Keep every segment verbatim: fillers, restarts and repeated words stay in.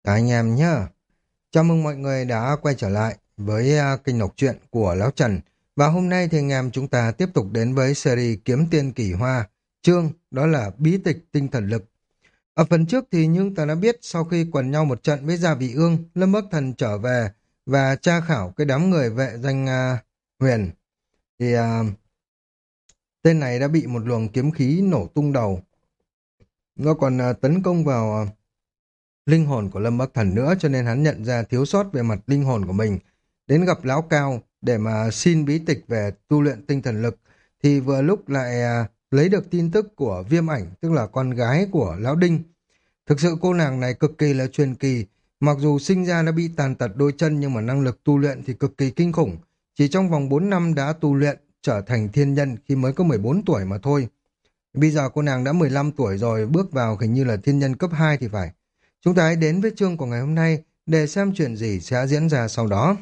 Cả anh em nhá. Chào mừng mọi người đã quay trở lại với à, kênh đọc truyện của Lão Trần. Và hôm nay thì anh em chúng ta tiếp tục đến với series Kiếm Tiên Kỳ Hoa. Chương đó là Bí tịch tinh thần lực. Ở phần trước thì nhưng ta đã biết sau khi quần nhau một trận với Gia Vị Ương, Lâm Bắc Thần trở về và tra khảo cái đám người vệ danh à, Huyền. Thì à, tên này đã bị một luồng kiếm khí nổ tung đầu. Nó còn à, tấn công vào à, linh hồn của Lâm Bắc Thần nữa, cho nên hắn nhận ra thiếu sót về mặt linh hồn của mình. Đến gặp Lão Cao để mà xin bí tịch về tu luyện tinh thần lực thì vừa lúc lại à, lấy được tin tức của Viêm Ảnh, tức là con gái của Lão Đinh. Thực sự cô nàng này cực kỳ là truyền kỳ, mặc dù sinh ra đã bị tàn tật đôi chân nhưng mà năng lực tu luyện thì cực kỳ kinh khủng. Chỉ trong vòng bốn năm đã tu luyện trở thành thiên nhân khi mới có mười bốn tuổi mà thôi. Bây giờ cô nàng đã mười lăm tuổi rồi, bước vào hình như là thiên nhân cấp hai thì phải. Chúng ta hãy đến với chương của ngày hôm nay để xem chuyện gì sẽ diễn ra sau đó.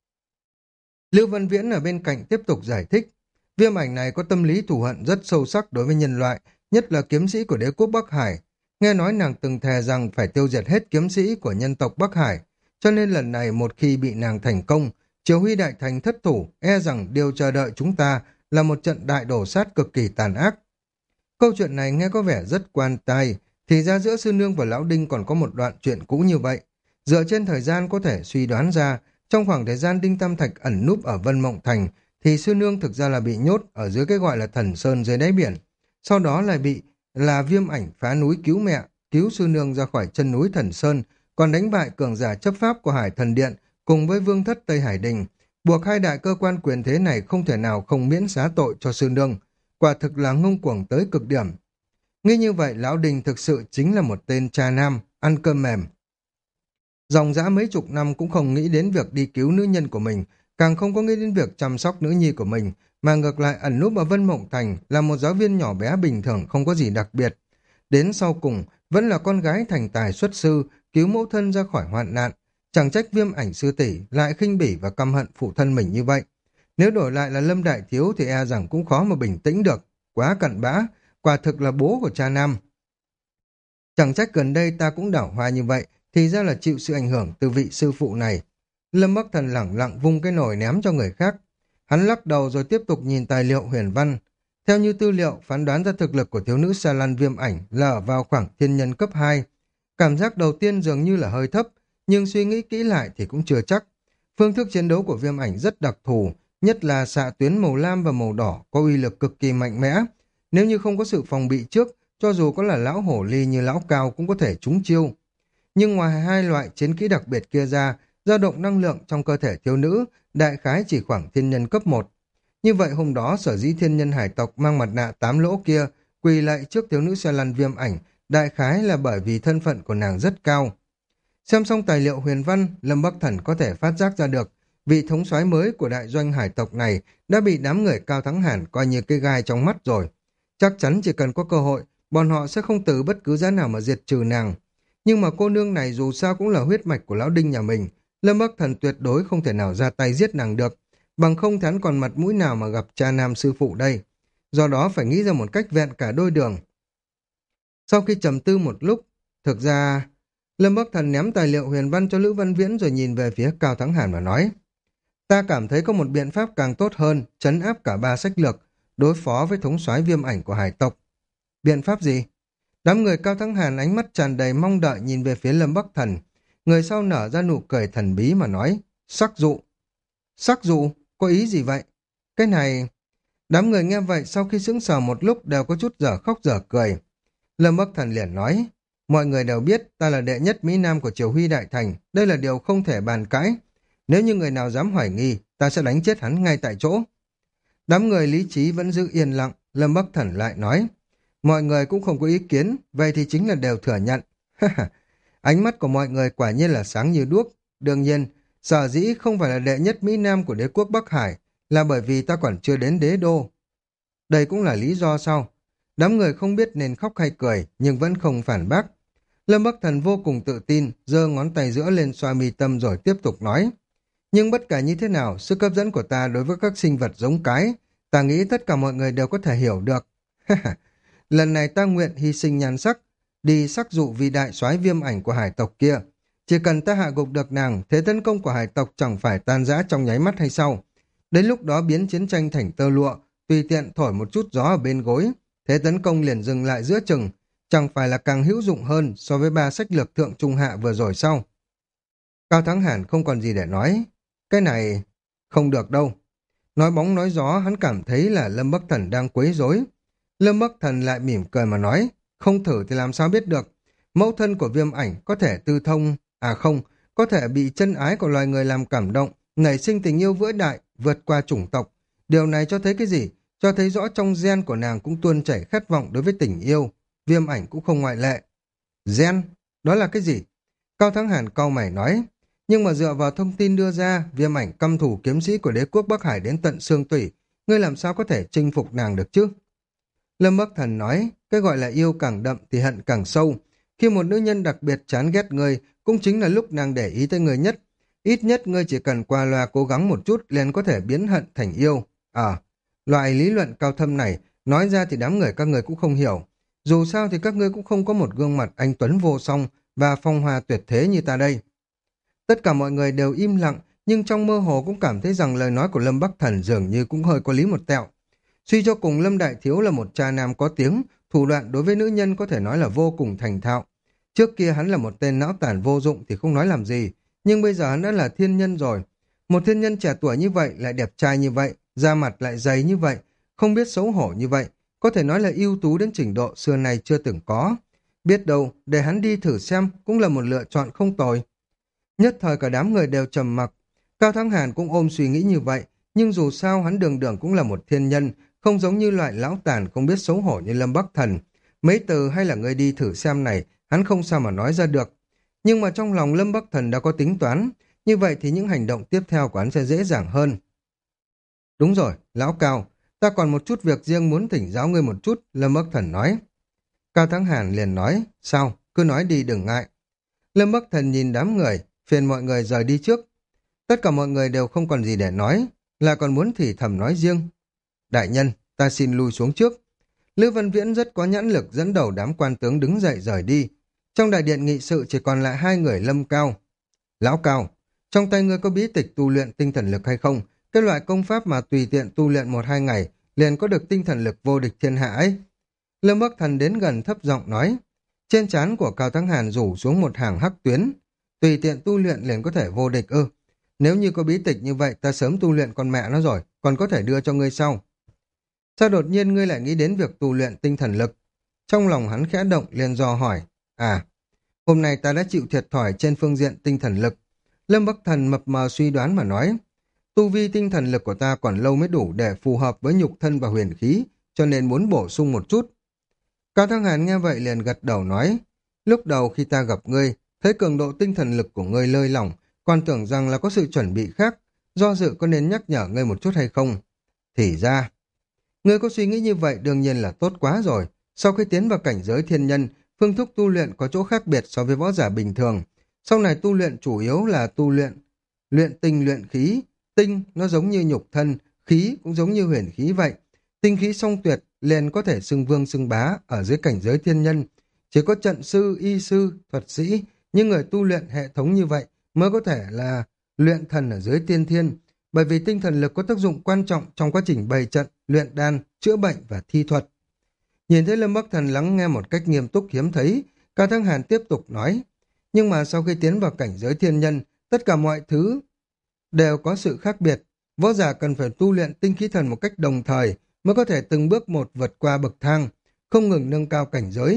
Lưu Văn Viễn ở bên cạnh tiếp tục giải thích. Viêm Ảnh này có tâm lý thù hận rất sâu sắc đối với nhân loại, nhất là kiếm sĩ của đế quốc Bắc Hải. Nghe nói nàng từng thề rằng phải tiêu diệt hết kiếm sĩ của nhân tộc Bắc Hải, cho nên lần này một khi bị nàng thành công, Triều Huy Đại Thành thất thủ, e rằng điều chờ đợi chúng ta là một trận đại đổ sát cực kỳ tàn ác. Câu chuyện này nghe có vẻ rất quan tai, thì ra giữa Sư Nương và Lão Đinh còn có một đoạn chuyện cũ như vậy. Dựa trên thời gian có thể suy đoán ra, trong khoảng thời gian Đinh Tam Thạch ẩn núp ở Vân Mộng Thành, thì Sư Nương thực ra là bị nhốt ở dưới cái gọi là Thần Sơn dưới đáy biển. Sau đó lại bị là Viêm Ảnh phá núi cứu mẹ, cứu Sư Nương ra khỏi chân núi Thần Sơn, còn đánh bại cường giả chấp pháp của Hải Thần Điện cùng với Vương Thất Tây Hải Đình, buộc hai đại cơ quan quyền thế này không thể nào không miễn xá tội cho Sư Nương. Quả thực là ngông cuồng tới cực điểm. Nghĩ như vậy, Lão Đình thực sự chính là một tên cha nam, ăn cơm mềm. Dòng dã mấy chục năm cũng không nghĩ đến việc đi cứu nữ nhân của mình, càng không có nghĩ đến việc chăm sóc nữ nhi của mình, mà ngược lại ẩn núp ở Vân Mộng Thành là một giáo viên nhỏ bé bình thường không có gì đặc biệt. Đến sau cùng, vẫn là con gái thành tài xuất sư, cứu mẫu thân ra khỏi hoạn nạn. Chẳng trách Viêm Ảnh sư tỷ lại khinh bỉ và căm hận phụ thân mình như vậy. Nếu đổi lại là Lâm Đại Thiếu thì e rằng cũng khó mà bình tĩnh được. Quá cặn bã, quả thực là bố của cha nam. Chẳng trách gần đây ta cũng đảo hoa như vậy, thì ra là chịu sự ảnh hưởng từ vị sư phụ này. Lâm Bắc Thần lẳng lặng vung cái nồi ném cho người khác. Hắn lắc đầu rồi tiếp tục nhìn tài liệu huyền văn. Theo như tư liệu, phán đoán ra thực lực của thiếu nữ Sa Lan Viêm Ảnh là ở vào khoảng thiên nhân cấp hai. Cảm giác đầu tiên dường như là hơi thấp, nhưng suy nghĩ kỹ lại thì cũng chưa chắc. Phương thức chiến đấu của Viêm Ảnh rất đặc thù, nhất là xạ tuyến màu lam và màu đỏ có uy lực cực kỳ mạnh mẽ. Nếu như không có sự phòng bị trước, cho dù có là lão hổ ly như lão cao cũng có thể trúng chiêu. Nhưng ngoài hai loại chiến kỹ đặc biệt kia ra, dao động năng lượng trong cơ thể thiếu nữ đại khái chỉ khoảng thiên nhân cấp một. Như vậy hôm đó sở dĩ thiên nhân hải tộc mang mặt nạ tám lỗ kia quỳ lạy trước thiếu nữ xe lăn Viêm Ảnh, đại khái là bởi vì thân phận của nàng rất cao. Xem xong tài liệu huyền văn, Lâm Bắc Thần có thể phát giác ra được vị thống soái mới của đại doanh hải tộc này đã bị đám người Cao Thắng Hàn coi như cái gai trong mắt rồi. Chắc chắn chỉ cần có cơ hội, bọn họ sẽ không từ bất cứ giá nào mà diệt trừ nàng. Nhưng mà cô nương này dù sao cũng là huyết mạch của lão Đinh nhà mình, Lâm Bắc Thần tuyệt đối không thể nào ra tay giết nàng được, bằng không thì hắn còn mặt mũi nào mà gặp cha nam sư phụ đây. Do đó phải nghĩ ra một cách vẹn cả đôi đường. Sau khi trầm tư một lúc, thực ra Lâm Bắc Thần ném tài liệu huyền văn cho Lữ Văn Viễn rồi nhìn về phía Cao Thắng Hàn và nói: Ta cảm thấy có một biện pháp càng tốt hơn, trấn áp cả ba sách lược, đối phó với thống soái Viêm Ảnh của hải tộc. Biện pháp gì? Đám người Cao Thắng Hàn ánh mắt tràn đầy mong đợi nhìn về phía Lâm Bắc Thần. Người sau nở ra nụ cười thần bí mà nói: Sắc dụ. Sắc dụ? Có ý gì vậy? Cái này... Đám người nghe vậy sau khi sững sờ một lúc đều có chút dở khóc dở cười. Lâm Bắc Thần liền nói: Mọi người đều biết ta là đệ nhất Mỹ Nam của Triều Huy Đại Thành, đây là điều không thể bàn cãi. Nếu như người nào dám hoài nghi, ta sẽ đánh chết hắn ngay tại chỗ. Đám người lý trí vẫn giữ yên lặng, Lâm Bắc Thần lại nói: Mọi người cũng không có ý kiến, vậy thì chính là đều thừa nhận. Ánh mắt của mọi người quả nhiên là sáng như đuốc. Đương nhiên, sở dĩ không phải là đệ nhất Mỹ Nam của đế quốc Bắc Hải là bởi vì ta còn chưa đến đế đô. Đây cũng là lý do sao? Đám người không biết nên khóc hay cười, nhưng vẫn không phản bác. Lâm Bắc Thần vô cùng tự tin, giơ ngón tay giữa lên xoa mi tâm rồi tiếp tục nói: Nhưng bất kể như thế nào, sức hấp dẫn của ta đối với các sinh vật giống cái, ta nghĩ tất cả mọi người đều có thể hiểu được. Lần này ta nguyện hy sinh nhan sắc, đi sắc dụ vì đại soái Viêm Ảnh của hải tộc kia. Chỉ cần ta hạ gục được nàng, thế tấn công của hải tộc chẳng phải tan rã trong nháy mắt hay sao? Đến lúc đó biến chiến tranh thành tơ lụa, tùy tiện thổi một chút gió ở bên gối, thế tấn công liền dừng lại giữa chừng, chẳng phải là càng hữu dụng hơn so với ba sách lược thượng trung hạ vừa rồi sao? Cao Thắng Hàn không còn gì để nói. Cái này không được đâu. Nói bóng nói gió, hắn cảm thấy là Lâm Bắc Thần đang quấy rối. Lâm Bắc Thần lại mỉm cười mà nói, không thử thì làm sao biết được. Mẫu thân của Viêm Ảnh có thể tư thông, à không, có thể bị chân ái của loài người làm cảm động, nảy sinh tình yêu vĩ đại, vượt qua chủng tộc. Điều này cho thấy cái gì? Cho thấy rõ trong gen của nàng cũng tuôn chảy khát vọng đối với tình yêu. Viêm Ảnh cũng không ngoại lệ. Gen? Đó là cái gì? Cao Thắng Hàn cau mày nói. Nhưng mà dựa vào thông tin đưa ra, Viêm Ảnh căm thù kiếm sĩ của đế quốc Bắc Hải đến tận xương tủy, ngươi làm sao có thể chinh phục nàng được chứ? Lâm Bắc Thần nói, cái gọi là yêu càng đậm thì hận càng sâu. Khi một nữ nhân đặc biệt chán ghét ngươi, cũng chính là lúc nàng để ý tới ngươi nhất. Ít nhất ngươi chỉ cần qua loa cố gắng một chút liền có thể biến hận thành yêu. À, loại lý luận cao thâm này, nói ra thì đám người các ngươi cũng không hiểu. Dù sao thì các ngươi cũng không có một gương mặt anh tuấn vô song và phong hoa tuyệt thế như ta đây. Tất cả mọi người đều im lặng, nhưng trong mơ hồ cũng cảm thấy rằng lời nói của Lâm Bắc Thần dường như cũng hơi có lý một tẹo. Suy cho cùng Lâm Đại Thiếu là một cha nam có tiếng, thủ đoạn đối với nữ nhân có thể nói là vô cùng thành thạo. Trước kia hắn là một tên não tàn vô dụng thì không nói làm gì, nhưng bây giờ hắn đã là thiên nhân rồi. Một thiên nhân trẻ tuổi như vậy, lại đẹp trai như vậy, da mặt lại dày như vậy, không biết xấu hổ như vậy, có thể nói là ưu tú đến trình độ xưa nay chưa từng có. Biết đâu, để hắn đi thử xem cũng là một lựa chọn không tồi. Nhất thời cả đám người đều trầm mặc. Cao Thắng Hàn cũng ôm suy nghĩ như vậy, nhưng dù sao hắn đường đường cũng là một thiên nhân, không giống như loại lão tàn không biết xấu hổ như Lâm Bắc Thần. Mấy từ hay là người đi thử xem này, hắn không sao mà nói ra được. Nhưng mà trong lòng Lâm Bắc Thần đã có tính toán, như vậy thì những hành động tiếp theo của hắn sẽ dễ dàng hơn. Đúng rồi, lão Cao, ta còn một chút việc riêng muốn thỉnh giáo ngươi một chút, Lâm Bắc Thần nói. Cao Thắng Hàn liền nói, sao, cứ nói đi đừng ngại. Lâm Bắc Thần nhìn đám người, phiền mọi người rời đi trước. Tất cả mọi người đều không còn gì để nói, là còn muốn thì thầm nói riêng. Đại nhân, ta xin lui xuống trước. Lữ Văn Viễn rất có nhãn lực dẫn đầu đám quan tướng đứng dậy rời đi. Trong đại điện nghị sự chỉ còn lại hai người Lâm Cao. Lão Cao, trong tay ngươi có bí tịch tu luyện tinh thần lực hay không? Cái loại công pháp mà tùy tiện tu luyện một hai ngày liền có được tinh thần lực vô địch thiên hạ ấy. Lâm Bắc Thần đến gần thấp giọng nói. Trên trán của Cao Thắng Hàn rủ xuống một hàng hắc tuyến. Tùy tiện tu luyện liền có thể vô địch ư? Nếu như có bí tịch như vậy ta sớm tu luyện con mẹ nó rồi, còn có thể đưa cho ngươi sau. Sao đột nhiên ngươi lại nghĩ đến việc tu luyện tinh thần lực? Trong lòng hắn khẽ động liền dò hỏi. À, hôm nay ta đã chịu thiệt thòi trên phương diện tinh thần lực. Lâm Bắc Thần mập mờ suy đoán mà nói. Tu vi tinh thần lực của ta còn lâu mới đủ để phù hợp với nhục thân và huyền khí, cho nên muốn bổ sung một chút. Cao Thắng Hàn nghe vậy liền gật đầu nói. Lúc đầu khi ta gặp ngươi, thấy cường độ tinh thần lực của ngươi lơi lỏng, còn tưởng rằng là có sự chuẩn bị khác, do dự có nên nhắc nhở ngươi một chút hay không? Thì ra, ngươi có suy nghĩ như vậy đương nhiên là tốt quá rồi. Sau khi tiến vào cảnh giới thiên nhân, phương thức tu luyện có chỗ khác biệt so với võ giả bình thường. Sau này tu luyện chủ yếu là tu luyện, luyện tinh luyện khí. Tinh nó giống như nhục thân, khí cũng giống như huyền khí vậy. Tinh khí song tuyệt liền có thể xưng vương xưng bá ở dưới cảnh giới thiên nhân. Chỉ có trận sư, y sư, thuật sĩ, những người tu luyện hệ thống như vậy mới có thể là luyện thần ở dưới tiên thiên, bởi vì tinh thần lực có tác dụng quan trọng trong quá trình bày trận, luyện đan, chữa bệnh và thi thuật. Nhìn thấy Lâm Bắc Thần lắng nghe một cách nghiêm túc hiếm thấy, Cao Thắng Hàn tiếp tục nói, nhưng mà sau khi tiến vào cảnh giới thiên nhân, tất cả mọi thứ đều có sự khác biệt. Võ giả cần phải tu luyện tinh khí thần một cách đồng thời mới có thể từng bước một vượt qua bậc thang, không ngừng nâng cao cảnh giới.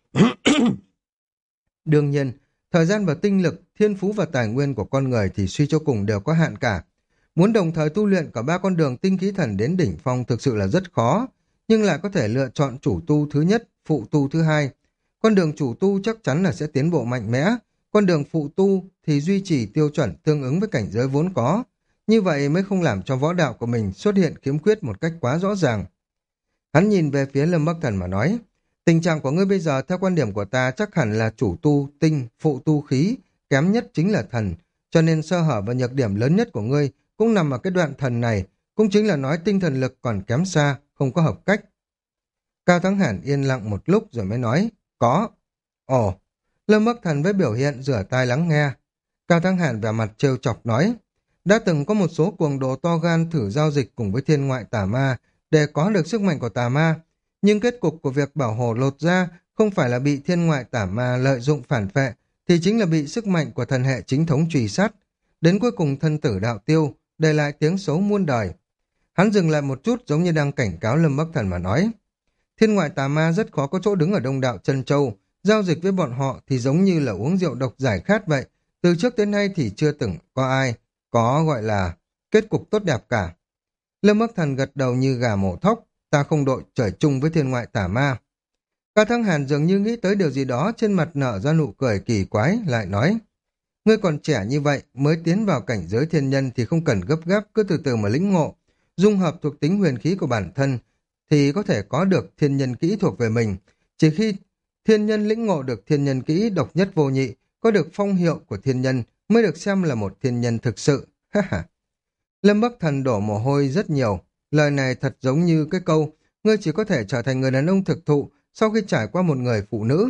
Đương nhiên, thời gian và tinh lực, thiên phú và tài nguyên của con người thì suy cho cùng đều có hạn cả. Muốn đồng thời tu luyện cả ba con đường tinh khí thần đến đỉnh phong thực sự là rất khó, nhưng lại có thể lựa chọn chủ tu thứ nhất, phụ tu thứ hai. Con đường chủ tu chắc chắn là sẽ tiến bộ mạnh mẽ, con đường phụ tu thì duy trì tiêu chuẩn tương ứng với cảnh giới vốn có. Như vậy mới không làm cho võ đạo của mình xuất hiện khiếm khuyết một cách quá rõ ràng. Hắn nhìn về phía Lâm Bắc Thần mà nói, tình trạng của ngươi bây giờ theo quan điểm của ta chắc hẳn là chủ tu tinh, phụ tu khí, kém nhất chính là thần, cho nên sơ hở và nhược điểm lớn nhất của ngươi cũng nằm ở cái đoạn thần này, cũng chính là nói tinh thần lực còn kém xa, không có hợp cách. Cao Thắng Hàn yên lặng một lúc rồi mới nói, có. Ồ, Lâm Bắc Thần với biểu hiện rửa tai lắng nghe. Cao Thắng Hàn vẻ mặt trêu chọc nói, đã từng có một số cuồng đồ to gan thử giao dịch cùng với thiên ngoại tà ma để có được sức mạnh của tà ma, nhưng kết cục của việc bảo hộ lột ra không phải là bị thiên ngoại tà ma lợi dụng phản phệ, thì chính là bị sức mạnh của thần hệ chính thống truy sát. Đến cuối cùng thân tử đạo tiêu, để lại tiếng xấu muôn đời. Hắn dừng lại một chút giống như đang cảnh cáo Lâm Bắc Thần mà nói. Thiên ngoại tà ma rất khó có chỗ đứng ở Đông Đạo Chân Châu, giao dịch với bọn họ thì giống như là uống rượu độc giải khát vậy. Từ trước đến nay thì chưa từng có ai có gọi là kết cục tốt đẹp cả. Lâm Bắc Thần gật đầu như gà mổ thóc, ta không đội trời chung với thiên ngoại tà ma. Ca Thăng Hàn dường như nghĩ tới điều gì đó, trên mặt nở ra nụ cười kỳ quái, lại nói, ngươi còn trẻ như vậy, mới tiến vào cảnh giới thiên nhân thì không cần gấp gáp, cứ từ từ mà lĩnh ngộ, dung hợp thuộc tính huyền khí của bản thân, thì có thể có được thiên nhân kỹ thuộc về mình. Chỉ khi thiên nhân lĩnh ngộ được thiên nhân kỹ độc nhất vô nhị, có được phong hiệu của thiên nhân, mới được xem là một thiên nhân thực sự. Ha ha. Lâm Bắc Thần đổ mồ hôi rất nhiều, lời này thật giống như cái câu, ngươi chỉ có thể trở thành người đàn ông thực thụ sau khi trải qua một người phụ nữ.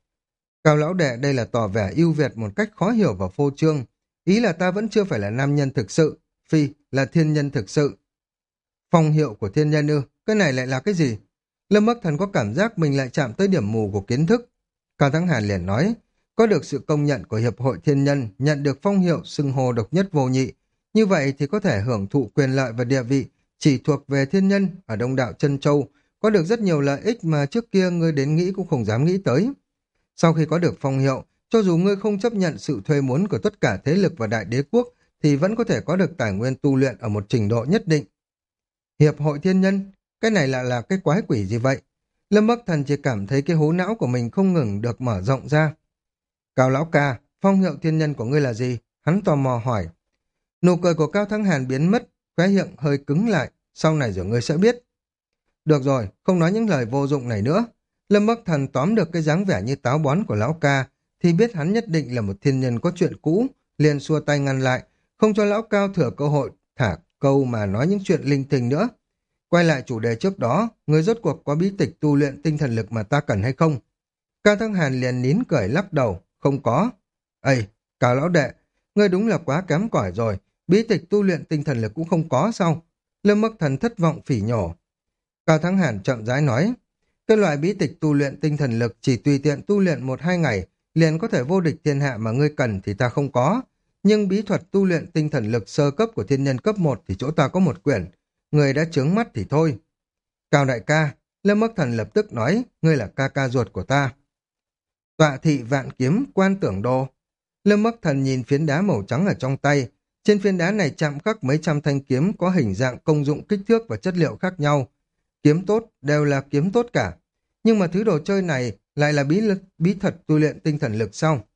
Cao lão đệ đây là tỏ vẻ ưu việt một cách khó hiểu và phô trương. Ý là ta vẫn chưa phải là nam nhân thực sự, phi là thiên nhân thực sự. Phong hiệu của thiên nhân ư, cái này lại là cái gì? Lâm Bắc Thần có cảm giác mình lại chạm tới điểm mù của kiến thức. Cao Thắng Hàn liền nói, có được sự công nhận của Hiệp hội Thiên Nhân, nhận được phong hiệu xưng hô độc nhất vô nhị. Như vậy thì có thể hưởng thụ quyền lợi và địa vị chỉ thuộc về thiên nhân ở Đông Đạo Chân Châu, có được rất nhiều lợi ích mà trước kia ngươi đến nghĩ cũng không dám nghĩ tới. Sau khi có được phong hiệu, cho dù ngươi không chấp nhận sự thuê muốn của tất cả thế lực và đại đế quốc, thì vẫn có thể có được tài nguyên tu luyện ở một trình độ nhất định. Hiệp hội thiên nhân, cái này là là cái quái quỷ gì vậy? Lâm Bắc Thần chỉ cảm thấy cái hố não của mình không ngừng được mở rộng ra. Cao lão ca, phong hiệu thiên nhân của ngươi là gì? Hắn tò mò hỏi. Nụ cười của Cao Thắng Hàn biến mất, khóe miệng hơi cứng lại, sau này rồi ngươi sẽ biết. Được rồi, không nói những lời vô dụng này nữa. Lâm Bắc Thần tóm được cái dáng vẻ như táo bón của lão ca, thì biết hắn nhất định là một thiên nhân có chuyện cũ, liền xua tay ngăn lại, không cho lão cao thừa cơ hội thả câu mà nói những chuyện linh tinh nữa. Quay lại chủ đề trước đó, người rốt cuộc có bí tịch tu luyện tinh thần lực mà ta cần hay không? Cao Thắng Hàn liền nín cười lắc đầu, không có. Ây, Cao lão đệ, ngươi đúng là quá kém cỏi rồi, bí tịch tu luyện tinh thần lực cũng không có sao? Lâm Bắc Thần thất vọng phỉ nhổ. Cao Thắng Hàn chậm rãi nói, cái loại bí tịch tu luyện tinh thần lực chỉ tùy tiện tu luyện một hai ngày, liền có thể vô địch thiên hạ mà ngươi cần thì ta không có. Nhưng bí thuật tu luyện tinh thần lực sơ cấp của thiên nhân cấp một thì chỗ ta có một quyển. Người đã trướng mắt thì thôi. Cao đại ca, Lâm Bắc Thần lập tức nói, ngươi là ca ca ruột của ta. Tọa thị vạn kiếm quan tưởng đồ. Lâm Bắc Thần nhìn phiến đá màu trắng ở trong tay. Trên phiến đá này chạm khắc mấy trăm thanh kiếm có hình dạng, công dụng, kích thước và chất liệu khác nhau. Kiếm tốt đều là kiếm tốt cả. Nhưng mà thứ đồ chơi này lại là bí, lực, bí thuật tu luyện tinh thần lực sao?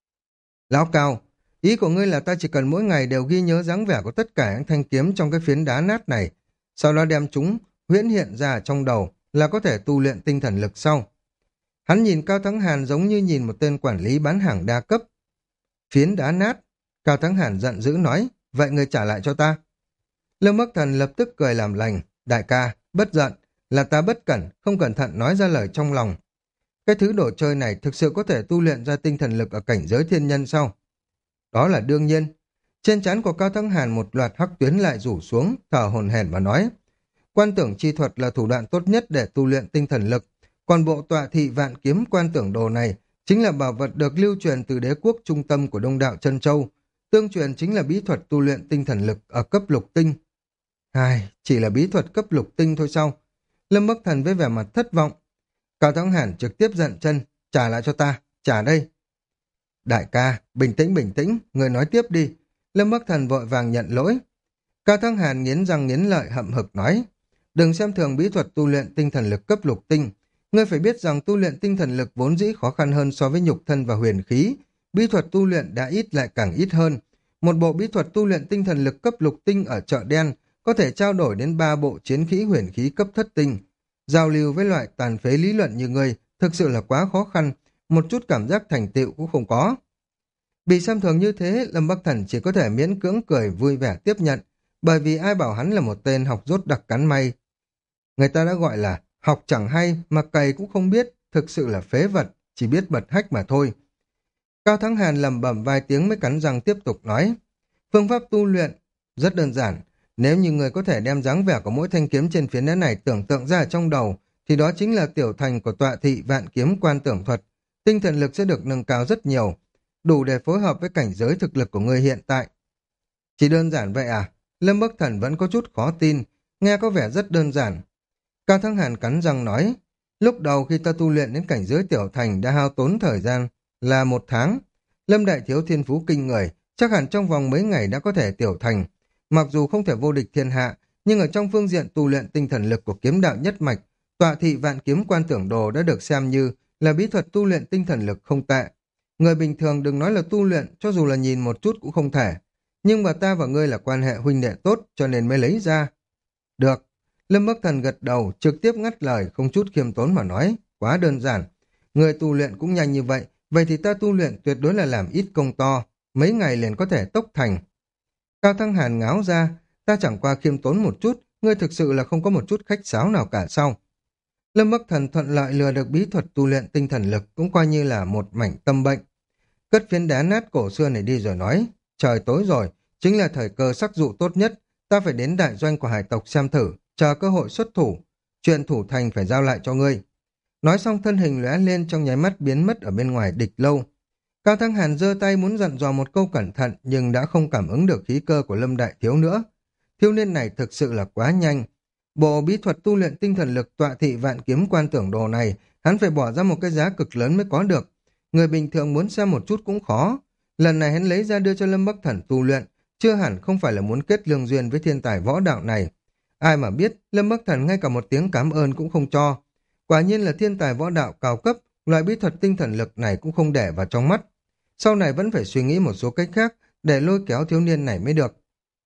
Lão Cao, ý của ngươi là ta chỉ cần mỗi ngày đều ghi nhớ dáng vẻ của tất cả những thanh kiếm trong cái phiến đá nát này, sau đó đem chúng huyễn hiện ra trong đầu là có thể tu luyện tinh thần lực sau. Hắn nhìn Cao Thắng Hàn giống như nhìn một tên quản lý bán hàng đa cấp. Phiến đá nát, Cao Thắng Hàn giận dữ nói, vậy ngươi trả lại cho ta. Lâm Bắc Thần lập tức cười làm lành, đại ca, bất giận, là ta bất cẩn, không cẩn thận nói ra lời trong lòng. Cái thứ đồ chơi này thực sự có thể tu luyện ra tinh thần lực ở cảnh giới thiên nhân sao? Đó là đương nhiên. Trên trán của Cao Thắng Hàn một loạt hắc tuyến lại rủ xuống, thở hổn hển mà nói. Quan tưởng chi thuật là thủ đoạn tốt nhất để tu luyện tinh thần lực. Còn bộ tọa thị vạn kiếm quan tưởng đồ này chính là bảo vật được lưu truyền từ đế quốc trung tâm của Đông Đạo Chân Châu. Tương truyền chính là bí thuật tu luyện tinh thần lực ở cấp lục tinh. Ai, chỉ là bí thuật cấp lục tinh thôi sao? Lâm Bắc Thần với vẻ mặt thất vọng. Cao Thắng Hàn trực tiếp giận chân, trả lại cho ta, trả đây. Đại ca, bình tĩnh bình tĩnh, người nói tiếp đi. Lâm Bắc Thần vội vàng nhận lỗi. Cao Thắng Hàn nghiến răng nghiến lợi hậm hực nói, đừng xem thường bí thuật tu luyện tinh thần lực cấp lục tinh. Ngươi phải biết rằng tu luyện tinh thần lực vốn dĩ khó khăn hơn so với nhục thân và huyền khí. Bí thuật tu luyện đã ít lại càng ít hơn. Một bộ bí thuật tu luyện tinh thần lực cấp lục tinh ở chợ đen có thể trao đổi đến ba bộ chiến khí huyền khí cấp thất tinh. Giao lưu với loại tàn phế lý luận như ngươi thực sự là quá khó khăn, một chút cảm giác thành tựu cũng không có. Bị xem thường như thế, Lâm Bắc Thần chỉ có thể miễn cưỡng cười vui vẻ tiếp nhận, bởi vì ai bảo hắn là một tên học dốt đặc cắn may. Người ta đã gọi là học chẳng hay mà cày cũng không biết, thực sự là phế vật, chỉ biết bật hách mà thôi. Cao Thắng Hàn lẩm bẩm vài tiếng mới cắn răng tiếp tục nói. Phương pháp tu luyện rất đơn giản. Nếu như người có thể đem dáng vẻ của mỗi thanh kiếm trên phiến đá này tưởng tượng ra ở trong đầu, thì đó chính là tiểu thành của tọa thị vạn kiếm quan tưởng thuật. Tinh thần lực sẽ được nâng cao rất nhiều, đủ để phối hợp với cảnh giới thực lực của người hiện tại. Chỉ đơn giản vậy à? Lâm Bắc Thần vẫn có chút khó tin, nghe có vẻ rất đơn giản. Cao Thắng Hàn cắn răng nói, lúc đầu khi ta tu luyện đến cảnh giới tiểu thành đã hao tốn thời gian là một tháng. Lâm Đại Thiếu thiên phú kinh người, chắc hẳn trong vòng mấy ngày đã có thể tiểu thành. Mặc dù không thể vô địch thiên hạ, nhưng ở trong phương diện tu luyện tinh thần lực của kiếm đạo nhất mạch, tọa thị vạn kiếm quan tưởng đồ đã được xem như là bí thuật tu luyện tinh thần lực không tệ. Người bình thường đừng nói là tu luyện, cho dù là nhìn một chút cũng không thể. Nhưng mà ta và ngươi là quan hệ huynh đệ tốt cho nên mới lấy ra. Được. Lâm Bắc Thần gật đầu, trực tiếp ngắt lời, không chút khiêm tốn mà nói. Quá đơn giản. Người tu luyện cũng nhanh như vậy, vậy thì ta tu luyện tuyệt đối là làm ít công to. Mấy ngày liền có thể tốc thành. Cao Thăng Hàn ngáo ra, ta chẳng qua khiêm tốn một chút, ngươi thực sự là không có một chút khách sáo nào cả sao. Lâm Bắc Thần thuận lợi lừa được bí thuật tu luyện tinh thần lực cũng coi như là một mảnh tâm bệnh. Cất phiến đá nát cổ xưa này đi rồi nói, trời tối rồi, chính là thời cơ sắc dụ tốt nhất, ta phải đến đại doanh của hải tộc xem thử, chờ cơ hội xuất thủ, chuyện thủ thành phải giao lại cho ngươi. Nói xong thân hình lóe lên trong nháy mắt biến mất ở bên ngoài địch lâu. Cao Thăng Hàn giơ tay muốn dặn dò một câu cẩn thận nhưng đã không cảm ứng được khí cơ của Lâm Đại Thiếu nữa. Thiếu niên này thực sự là quá nhanh. Bộ bí thuật tu luyện tinh thần lực tọa thị vạn kiếm quan tưởng đồ này, hắn phải bỏ ra một cái giá cực lớn mới có được. Người bình thường muốn xem một chút cũng khó. Lần này hắn lấy ra đưa cho Lâm Bắc Thần tu luyện, chưa hẳn không phải là muốn kết lương duyên với thiên tài võ đạo này. Ai mà biết, Lâm Bắc Thần ngay cả một tiếng cảm ơn cũng không cho. Quả nhiên là thiên tài võ đạo cao cấp, loại bí thuật tinh thần lực này cũng không để vào trong mắt. Sau này vẫn phải suy nghĩ một số cách khác để lôi kéo thiếu niên này mới được.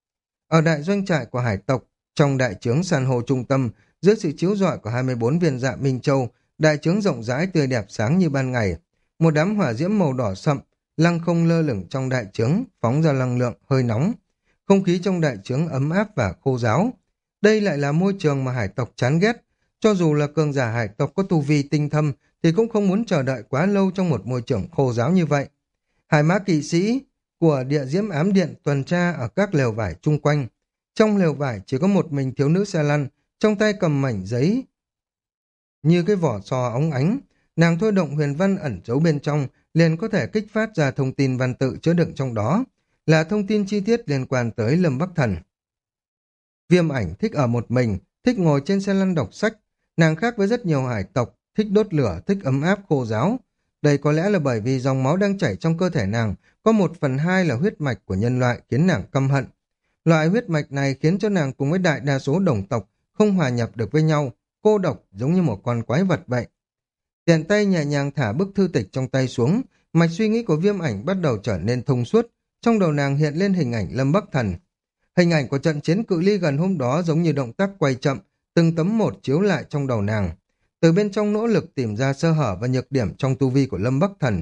Ở đại doanh trại của hải tộc, trong đại trướng san hô trung tâm, dưới sự chiếu rọi của hai mươi bốn viên dạ Minh Châu, đại trướng rộng rãi tươi đẹp sáng như ban ngày. Một đám hỏa diễm màu đỏ sậm, lăng không lơ lửng trong đại trướng, phóng ra năng lượng hơi nóng. Không khí trong đại trướng ấm áp và khô ráo. Đây lại là môi trường mà hải tộc chán ghét. Cho dù là cường giả hải tộc có tu vi tinh thâm, thì cũng không muốn chờ đợi quá lâu trong một môi trường khô ráo như vậy. Hải mã kỵ sĩ của địa diễm ám điện tuần tra ở các lều vải chung quanh. Trong lều vải chỉ có một mình thiếu nữ xe lăn, trong tay cầm mảnh giấy như cái vỏ sò óng ánh. Nàng thôi động huyền văn ẩn giấu bên trong, liền có thể kích phát ra thông tin văn tự chứa đựng trong đó, là thông tin chi tiết liên quan tới Lâm Bắc Thần. Viêm Ảnh thích ở một mình, thích ngồi trên xe lăn đọc sách. Nàng khác với rất nhiều hải tộc, thích đốt lửa, thích ấm áp khô ráo. Đây có lẽ là bởi vì dòng máu đang chảy trong cơ thể nàng có một phần hai là huyết mạch của nhân loại khiến nàng căm hận. Loại huyết mạch này khiến cho nàng cùng với đại đa số đồng tộc không hòa nhập được với nhau, cô độc giống như một con quái vật vậy. Tiện tay nhẹ nhàng thả bức thư tịch trong tay xuống, mạch suy nghĩ của Viêm Ảnh bắt đầu trở nên thông suốt, trong đầu nàng hiện lên hình ảnh Lâm Bắc Thần. Hình ảnh của trận chiến cự ly gần hôm đó giống như động tác quay chậm, từng tấm một chiếu lại trong đầu nàng. Từ bên trong nỗ lực tìm ra sơ hở và nhược điểm trong tu vi của Lâm Bắc Thần.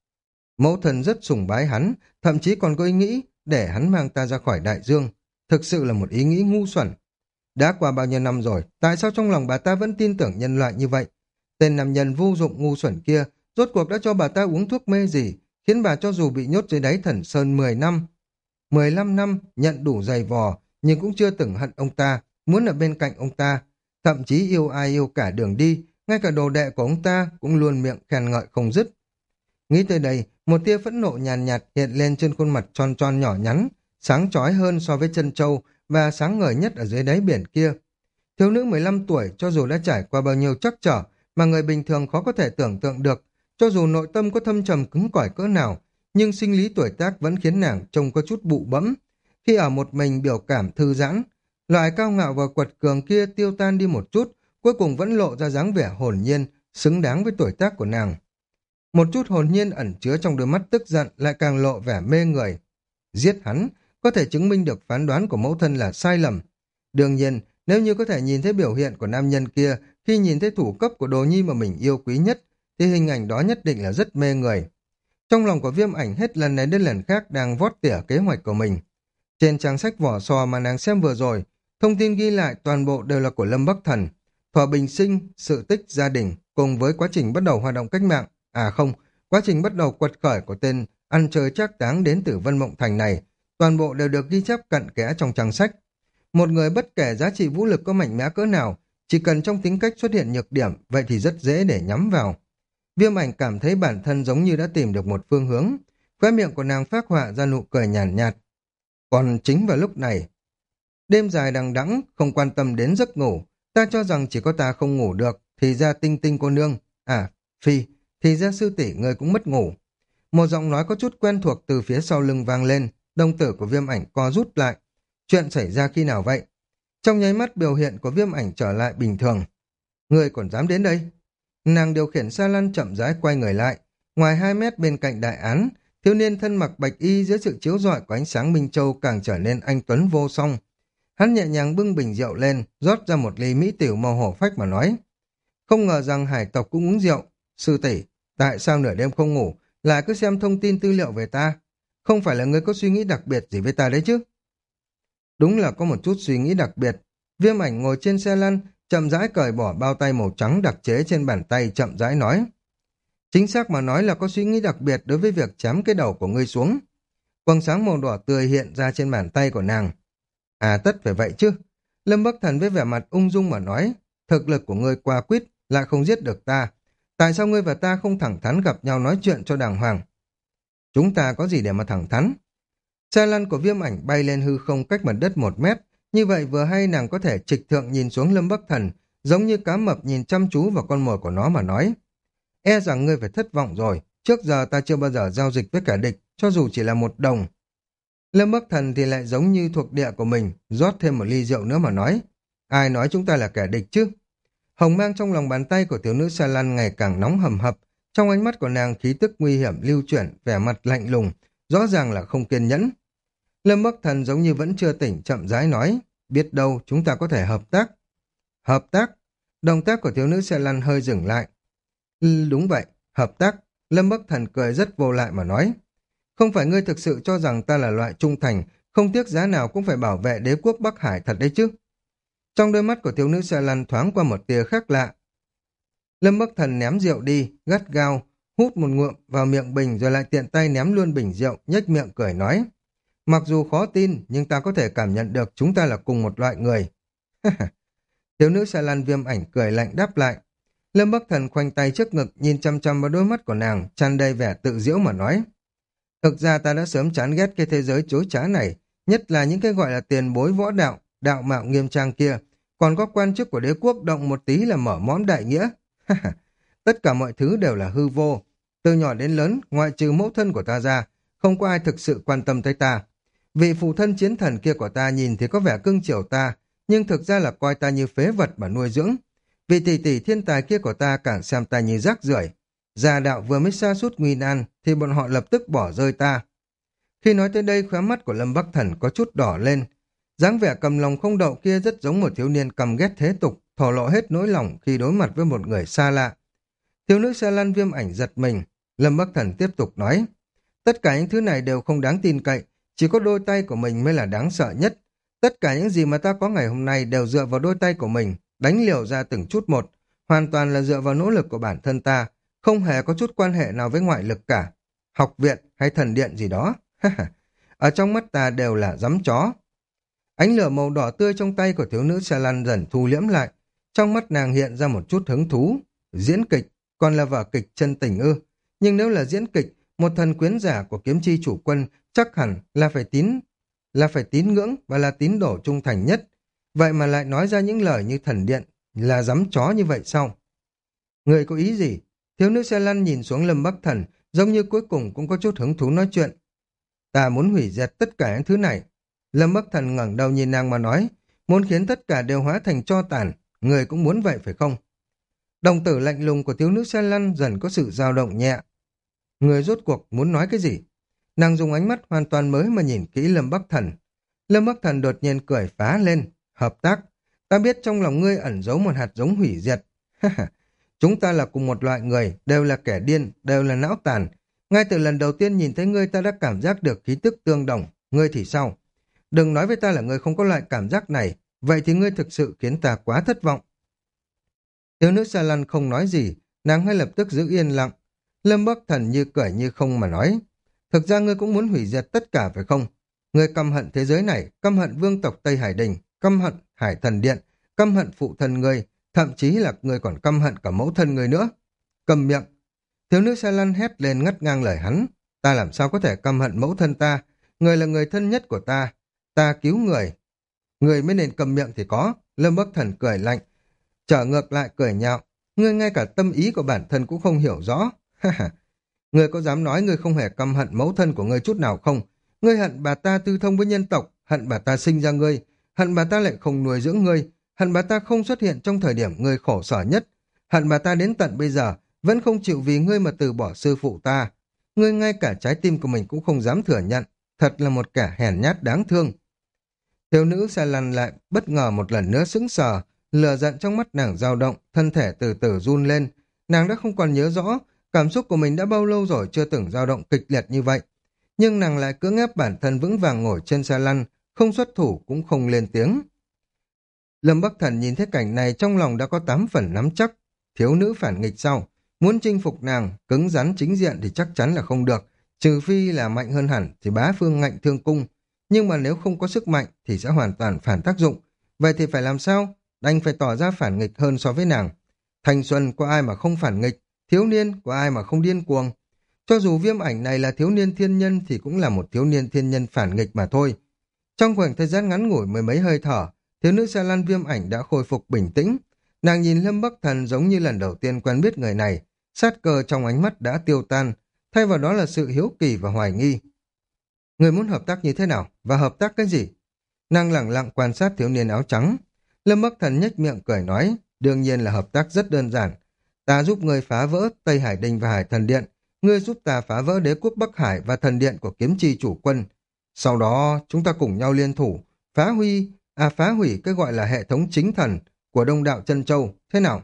Mẫu thần rất sùng bái hắn, thậm chí còn có ý nghĩ để hắn mang ta ra khỏi đại dương. Thực sự là một ý nghĩ ngu xuẩn. Đã qua bao nhiêu năm rồi, tại sao trong lòng bà ta vẫn tin tưởng nhân loại như vậy? Tên nam nhân vô dụng ngu xuẩn kia, rốt cuộc đã cho bà ta uống thuốc mê gì, khiến bà cho dù bị nhốt dưới đáy thần sơn mười năm, mười lăm năm, nhận đủ dày vò, nhưng cũng chưa từng hận ông ta, muốn ở bên cạnh ông ta, thậm chí yêu ai yêu cả đường đi, ngay cả đồ đệ của ông ta cũng luôn miệng khen ngợi không dứt. Nghĩ tới đây, một tia phẫn nộ nhàn nhạt, nhạt hiện lên trên khuôn mặt tròn tròn nhỏ nhắn, sáng chói hơn so với chân châu và sáng ngời nhất ở dưới đáy biển kia. Thiếu nữ mười lăm tuổi, cho dù đã trải qua bao nhiêu trắc trở mà người bình thường khó có thể tưởng tượng được, cho dù nội tâm có thâm trầm cứng cỏi cỡ nào, nhưng sinh lý tuổi tác vẫn khiến nàng trông có chút bụ bẫm. Khi ở một mình biểu cảm thư giãn, loại cao ngạo và quật cường kia tiêu tan đi một chút, cuối cùng vẫn lộ ra dáng vẻ hồn nhiên, xứng đáng với tuổi tác của nàng. Một chút hồn nhiên ẩn chứa trong đôi mắt tức giận lại càng lộ vẻ mê người. Giết hắn, có thể chứng minh được phán đoán của mẫu thân là sai lầm. Đương nhiên, nếu như có thể nhìn thấy biểu hiện của nam nhân kia khi nhìn thấy thủ cấp của đồ nhi mà mình yêu quý nhất, thì hình ảnh đó nhất định là rất mê người. Trong lòng của Viêm Ảnh hết lần này đến lần khác đang vót tỉa kế hoạch của mình. Trên trang sách vỏ sò mà nàng xem vừa rồi, thông tin ghi lại toàn bộ đều là của Lâm Bắc Thần. Thuở bình sinh, sự tích gia đình, cùng với quá trình bắt đầu hoạt động cách mạng, à không, quá trình bắt đầu quật khởi của tên ăn chơi trác táng đến từ Vân Mộng Thành này, toàn bộ đều được ghi chép cặn kẽ trong trang sách. Một người bất kể giá trị vũ lực có mạnh mẽ cỡ nào, chỉ cần trong tính cách xuất hiện nhược điểm, vậy thì rất dễ để nhắm vào. Viêm ảnh cảm thấy bản thân giống như đã tìm được một phương hướng. Khóe miệng của nàng phác họa ra nụ cười nhàn nhạt, nhạt. Còn chính vào lúc này, đêm dài đằng đẵng không quan tâm đến giấc ngủ, ta cho rằng chỉ có ta không ngủ được, thì ra Tinh Tinh cô nương, à, Phi, thì ra sư tỷ người cũng mất ngủ. Một giọng nói có chút quen thuộc từ phía sau lưng vang lên, đồng tử của Viêm ảnh co rút lại. Chuyện xảy ra khi nào vậy? Trong nháy mắt biểu hiện của Viêm ảnh trở lại bình thường. Người còn dám đến đây? Nàng điều khiển xa lăn chậm rãi quay người lại. Ngoài hai mét bên cạnh đại án, thiếu niên thân mặc bạch y dưới sự chiếu rọi của ánh sáng minh châu càng trở nên anh tuấn vô song. Hắn nhẹ nhàng bưng bình rượu lên, rót ra một ly mỹ tiểu màu hổ phách mà nói. Không ngờ rằng hải tộc cũng uống rượu. Sư tỷ, tại sao nửa đêm không ngủ, lại cứ xem thông tin tư liệu về ta? Không phải là người có suy nghĩ đặc biệt gì với ta đấy chứ? Đúng là có một chút suy nghĩ đặc biệt. Viêm ảnh ngồi trên xe lăn, chậm rãi cởi bỏ bao tay màu trắng đặc chế trên bàn tay, chậm rãi nói. Chính xác mà nói là có suy nghĩ đặc biệt đối với việc chém cái đầu của ngươi xuống. Quầng sáng màu đỏ tươi hiện ra trên bàn tay của nàng. À tất phải vậy chứ. Lâm Bắc Thần với vẻ mặt ung dung mà nói, thực lực của ngươi qua quýt lại không giết được ta. Tại sao ngươi và ta không thẳng thắn gặp nhau nói chuyện cho đàng hoàng? Chúng ta có gì để mà thẳng thắn? Xe lăn của Viêm ảnh bay lên hư không cách mặt đất một mét, như vậy vừa hay nàng có thể trịch thượng nhìn xuống Lâm Bắc Thần, giống như cá mập nhìn chăm chú vào con mồi của nó mà nói. E rằng ngươi phải thất vọng rồi, trước giờ ta chưa bao giờ giao dịch với kẻ địch, cho dù chỉ là một đồng. Lâm Bắc Thần thì lại giống như thuộc địa của mình, rót thêm một ly rượu nữa mà nói. Ai nói chúng ta là kẻ địch chứ? Hồng mang trong lòng bàn tay của thiếu nữ xe lăn ngày càng nóng hầm hập, trong ánh mắt của nàng khí tức nguy hiểm lưu chuyển, vẻ mặt lạnh lùng, rõ ràng là không kiên nhẫn. Lâm Bắc Thần giống như vẫn chưa tỉnh, chậm rãi nói, biết đâu chúng ta có thể hợp tác. Hợp tác? Động tác của thiếu nữ xe lăn hơi dừng lại. Ừ, đúng vậy, hợp tác. Lâm Bắc Thần cười rất vô lại mà nói. Không phải ngươi thực sự cho rằng ta là loại trung thành, không tiếc giá nào cũng phải bảo vệ đế quốc Bắc Hải thật đấy chứ? Trong đôi mắt của thiếu nữ xe lăn thoáng qua một tia khác lạ. Lâm Bắc Thần ném rượu đi, gắt gao, hút một ngụm vào miệng bình rồi lại tiện tay ném luôn bình rượu, nhếch miệng cười nói. Mặc dù khó tin, nhưng ta có thể cảm nhận được chúng ta là cùng một loại người. Thiếu nữ xe lăn Viêm ảnh cười lạnh đáp lại. Lâm Bắc Thần khoanh tay trước ngực, nhìn chăm chăm vào đôi mắt của nàng, tràn đầy vẻ tự giễu mà nói. Thực ra ta đã sớm chán ghét cái thế giới chối trá này, nhất là những cái gọi là tiền bối võ đạo, đạo mạo nghiêm trang kia, còn có quan chức của đế quốc động một tí là mở mõm đại nghĩa. Tất cả mọi thứ đều là hư vô. Từ nhỏ đến lớn, ngoại trừ mẫu thân của ta ra, không có ai thực sự quan tâm tới ta. Vị phụ thân chiến thần kia của ta nhìn thì có vẻ cưng chiều ta, nhưng thực ra là coi ta như phế vật mà nuôi dưỡng. Vị tỷ tỷ thiên tài kia của ta càng xem ta như rác rưởi. Gia đạo vừa mới sa sút nguy nan thì bọn họ lập tức bỏ rơi ta. Khi nói tới đây, khóe mắt của Lâm Bắc Thần có chút đỏ lên. Dáng vẻ cầm lòng không đậu kia rất giống một thiếu niên căm ghét thế tục, thổ lộ hết nỗi lòng khi đối mặt với một người xa lạ. Thiếu nữ xe lăn Viêm ảnh giật mình. Lâm Bắc Thần tiếp tục nói, tất cả những thứ này đều không đáng tin cậy, chỉ có đôi tay của mình mới là đáng sợ nhất. Tất cả những gì mà ta có ngày hôm nay đều dựa vào đôi tay của mình, đánh liều ra từng chút một, hoàn toàn là dựa vào nỗ lực của bản thân ta, không hề có chút quan hệ nào với ngoại lực cả. Học viện hay thần điện gì đó, ở trong mắt ta đều là giấm chó. Ánh lửa màu đỏ tươi trong tay của thiếu nữ xe lăn dần thu liễm lại, trong mắt nàng hiện ra một chút hứng thú. Diễn kịch, còn là vở kịch chân tình ư? Nhưng nếu là diễn kịch, một thần quyến giả của kiếm chi chủ quân chắc hẳn là phải tín là phải tín ngưỡng và là tín đồ trung thành nhất. Vậy mà lại nói ra những lời như thần điện, là giấm chó như vậy sao? Người có ý gì? Thiếu nữ xe lăn nhìn xuống Lâm Bắc Thần, giống như cuối cùng cũng có chút hứng thú nói chuyện. Ta muốn hủy diệt tất cả những thứ này. Lâm Bắc Thần ngẩng đầu nhìn nàng mà nói, muốn khiến tất cả đều hóa thành tro tàn, người cũng muốn vậy phải không? Đồng tử lạnh lùng của thiếu nữ xe lăn dần có sự dao động nhẹ. Người rốt cuộc muốn nói cái gì? Nàng dùng ánh mắt hoàn toàn mới mà nhìn kỹ Lâm Bắc Thần. Lâm Bắc Thần đột nhiên cười phá lên. Hợp tác. Ta biết trong lòng ngươi ẩn giấu một hạt giống hủy diệt. Chúng ta là cùng một loại người, đều là kẻ điên, đều là não tàn. Ngay từ lần đầu tiên nhìn thấy ngươi ta đã cảm giác được khí tức tương đồng. Ngươi thì sao? Đừng nói với ta là ngươi không có loại cảm giác này. Vậy thì ngươi thực sự khiến ta quá thất vọng. Thiếu nữ Sa Lăn không nói gì, nàng ngay lập tức giữ yên lặng. Lâm Bắc Thần như cười như không mà nói. Thực ra ngươi cũng muốn hủy diệt tất cả phải không? Ngươi căm hận thế giới này, căm hận vương tộc Tây Hải Đình, căm hận Hải Thần Điện, căm hận phụ thân ngươi, thậm chí là ngươi còn căm hận cả mẫu thân ngươi nữa. Cầm miệng! Thiếu nữ Sa Lan hét lên ngắt ngang lời hắn. Ta làm sao có thể căm hận mẫu thân ta? Người là người thân nhất của ta. Ta cứu người. Người mới nên cầm miệng thì có. Lâm Bắc Thần cười lạnh. Trở ngược lại cười nhạo. Ngươi ngay cả tâm ý của bản thân cũng không hiểu rõ. Ngươi có dám nói ngươi không hề căm hận mẫu thân của ngươi chút nào không? Ngươi hận bà ta tư thông với nhân tộc, hận bà ta sinh ra ngươi, hận bà ta lại không nuôi dưỡng ngươi, hận bà ta không xuất hiện trong thời điểm ngươi khổ sở nhất, hận bà ta đến tận bây giờ vẫn không chịu vì ngươi mà từ bỏ sư phụ ta. Ngươi ngay cả trái tim của mình cũng không dám thừa nhận, thật là một kẻ hèn nhát đáng thương. Thiếu nữ Sa Lan lại bất ngờ một lần nữa sững sờ, lửa giận trong mắt nàng dao động, thân thể từ từ run lên. Nàng đã không còn nhớ rõ cảm xúc của mình đã bao lâu rồi chưa từng dao động kịch liệt như vậy. Nhưng nàng lại cưỡng ép bản thân vững vàng ngồi trên xe lăn, không xuất thủ cũng không lên tiếng. Lâm Bắc Thần nhìn thấy cảnh này trong lòng đã có tám phần nắm chắc. Thiếu nữ phản nghịch sau, muốn chinh phục nàng, cứng rắn chính diện thì chắc chắn là không được, trừ phi là mạnh hơn hẳn thì bá phương ngạnh thương cung. Nhưng mà nếu không có sức mạnh thì sẽ hoàn toàn phản tác dụng. Vậy thì phải làm sao? Đành phải tỏ ra phản nghịch hơn so với nàng. Thanh xuân có ai mà không phản nghịch, thiếu niên có ai mà không điên cuồng. Cho dù Viêm Ảnh này là thiếu niên thiên nhân thì cũng là một thiếu niên thiên nhân phản nghịch mà thôi. Trong khoảng thời gian ngắn ngủi mười mấy hơi thở, thiếu nữ Sa Lan Viêm Ảnh đã khôi phục bình tĩnh. Nàng nhìn Lâm Bắc Thần giống như lần đầu tiên quen biết người này, sát cơ trong ánh mắt đã tiêu tan, thay vào đó là sự hiếu kỳ và hoài nghi. Người muốn hợp tác như thế nào và hợp tác cái gì? Nàng lẳng lặng quan sát thiếu niên áo trắng. Lâm Bắc Thần nhếch miệng cười nói, đương nhiên là hợp tác rất đơn giản. Ta giúp người phá vỡ Tây Hải Đình và Hải Thần Điện, ngươi giúp ta phá vỡ đế quốc Bắc Hải và thần điện của kiếm chi chủ quân. Sau đó chúng ta cùng nhau liên thủ, phá huy, à phá hủy cái gọi là hệ thống chính thần của Đông Đạo Chân Châu, thế nào?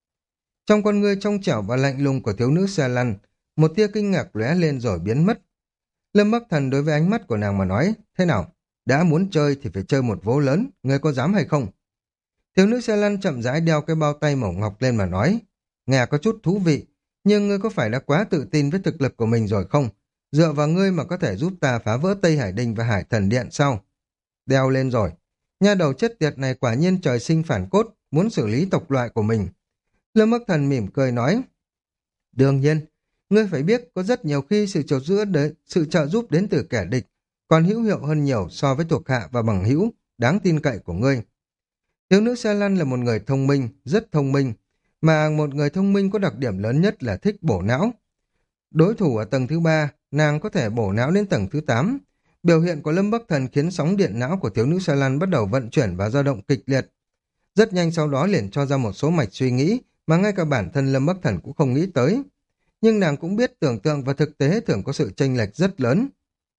Trong con ngươi trong trẻo và lạnh lùng của thiếu nữ Sa Lan, một tia kinh ngạc lóe lên rồi biến mất. Lâm Bắc Thần đối với ánh mắt của nàng mà nói, thế nào? Đã muốn chơi thì phải chơi một vố lớn, ngươi có dám hay không? Thiếu nữ Sa Lan chậm rãi đeo cái bao tay màu ngọc lên mà nói, nghe có chút thú vị, nhưng ngươi có phải đã quá tự tin với thực lực của mình rồi không? Dựa vào ngươi mà có thể giúp ta phá vỡ Tây Hải Đình và Hải Thần Điện sao? Đeo lên rồi. Nha đầu chết tiệt này quả nhiên trời sinh phản cốt, muốn xử lý tộc loại của mình. Lâm Bắc Thần mỉm cười nói, đương nhiên, ngươi phải biết có rất nhiều khi sự trợ giúp đến, sự trợ giúp đến từ kẻ địch còn hữu hiệu hơn nhiều so với thuộc hạ và bằng hữu đáng tin cậy của ngươi. Thiếu nữ Sa Lan là một người thông minh, rất thông minh, mà một người thông minh có đặc điểm lớn nhất là thích bổ não. Đối thủ ở tầng thứ ba, nàng có thể bổ não đến tầng thứ tám. Biểu hiện của Lâm Bắc Thần khiến sóng điện não của thiếu nữ Sa Lan bắt đầu vận chuyển và dao động kịch liệt. Rất nhanh sau đó liền cho ra một số mạch suy nghĩ mà ngay cả bản thân Lâm Bắc Thần cũng không nghĩ tới. Nhưng nàng cũng biết tưởng tượng và thực tế thường có sự chênh lệch rất lớn.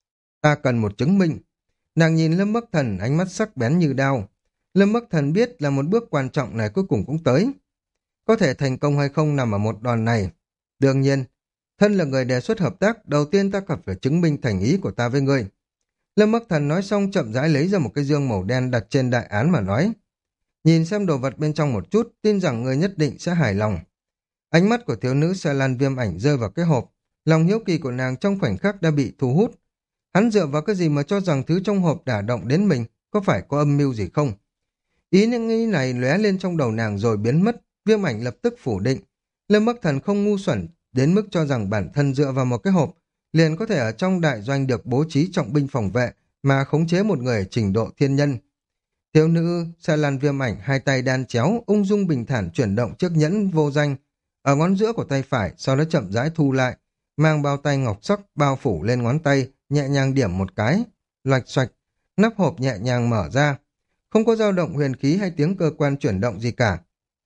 Ta cần một chứng minh. Nàng nhìn Lâm Bắc Thần ánh mắt sắc bén như đao. Lâm Bắc Thần biết là một bước quan trọng này cuối cùng cũng tới. Có thể thành công hay không nằm ở một đòn này. Đương nhiên, thân là người đề xuất hợp tác, đầu tiên ta cần phải chứng minh thành ý của ta với ngươi. Lâm Bắc Thần nói xong chậm rãi lấy ra một cái dương màu đen đặt trên đại án mà nói. Nhìn xem đồ vật bên trong một chút, tin rằng ngươi nhất định sẽ hài lòng. Ánh mắt của thiếu nữ Sa Lan Viêm Ảnh rơi vào cái hộp, lòng hiếu kỳ của nàng trong khoảnh khắc đã bị thu hút. Hắn dựa vào cái gì mà cho rằng thứ trong hộp đả động đến mình, có phải có âm mưu gì không? Ý nghĩ này lóe lên trong đầu nàng rồi biến mất, Viêm Ảnh lập tức phủ định. Lâm Bắc Thần không ngu xuẩn đến mức cho rằng bản thân dựa vào một cái hộp liền có thể ở trong đại doanh được bố trí trọng binh phòng vệ mà khống chế một người trình độ thiên nhân. Thiếu nữ Sa Lan Viêm Ảnh hai tay đan chéo, ung dung bình thản chuyển động chiếc nhẫn vô danh ở ngón giữa của tay phải, sau đó chậm rãi thu lại, mang bao tay ngọc sắc bao phủ lên ngón tay, nhẹ nhàng điểm một cái, loạch xoạch, nắp hộp nhẹ nhàng mở ra, không có dao động huyền khí hay tiếng cơ quan chuyển động gì cả.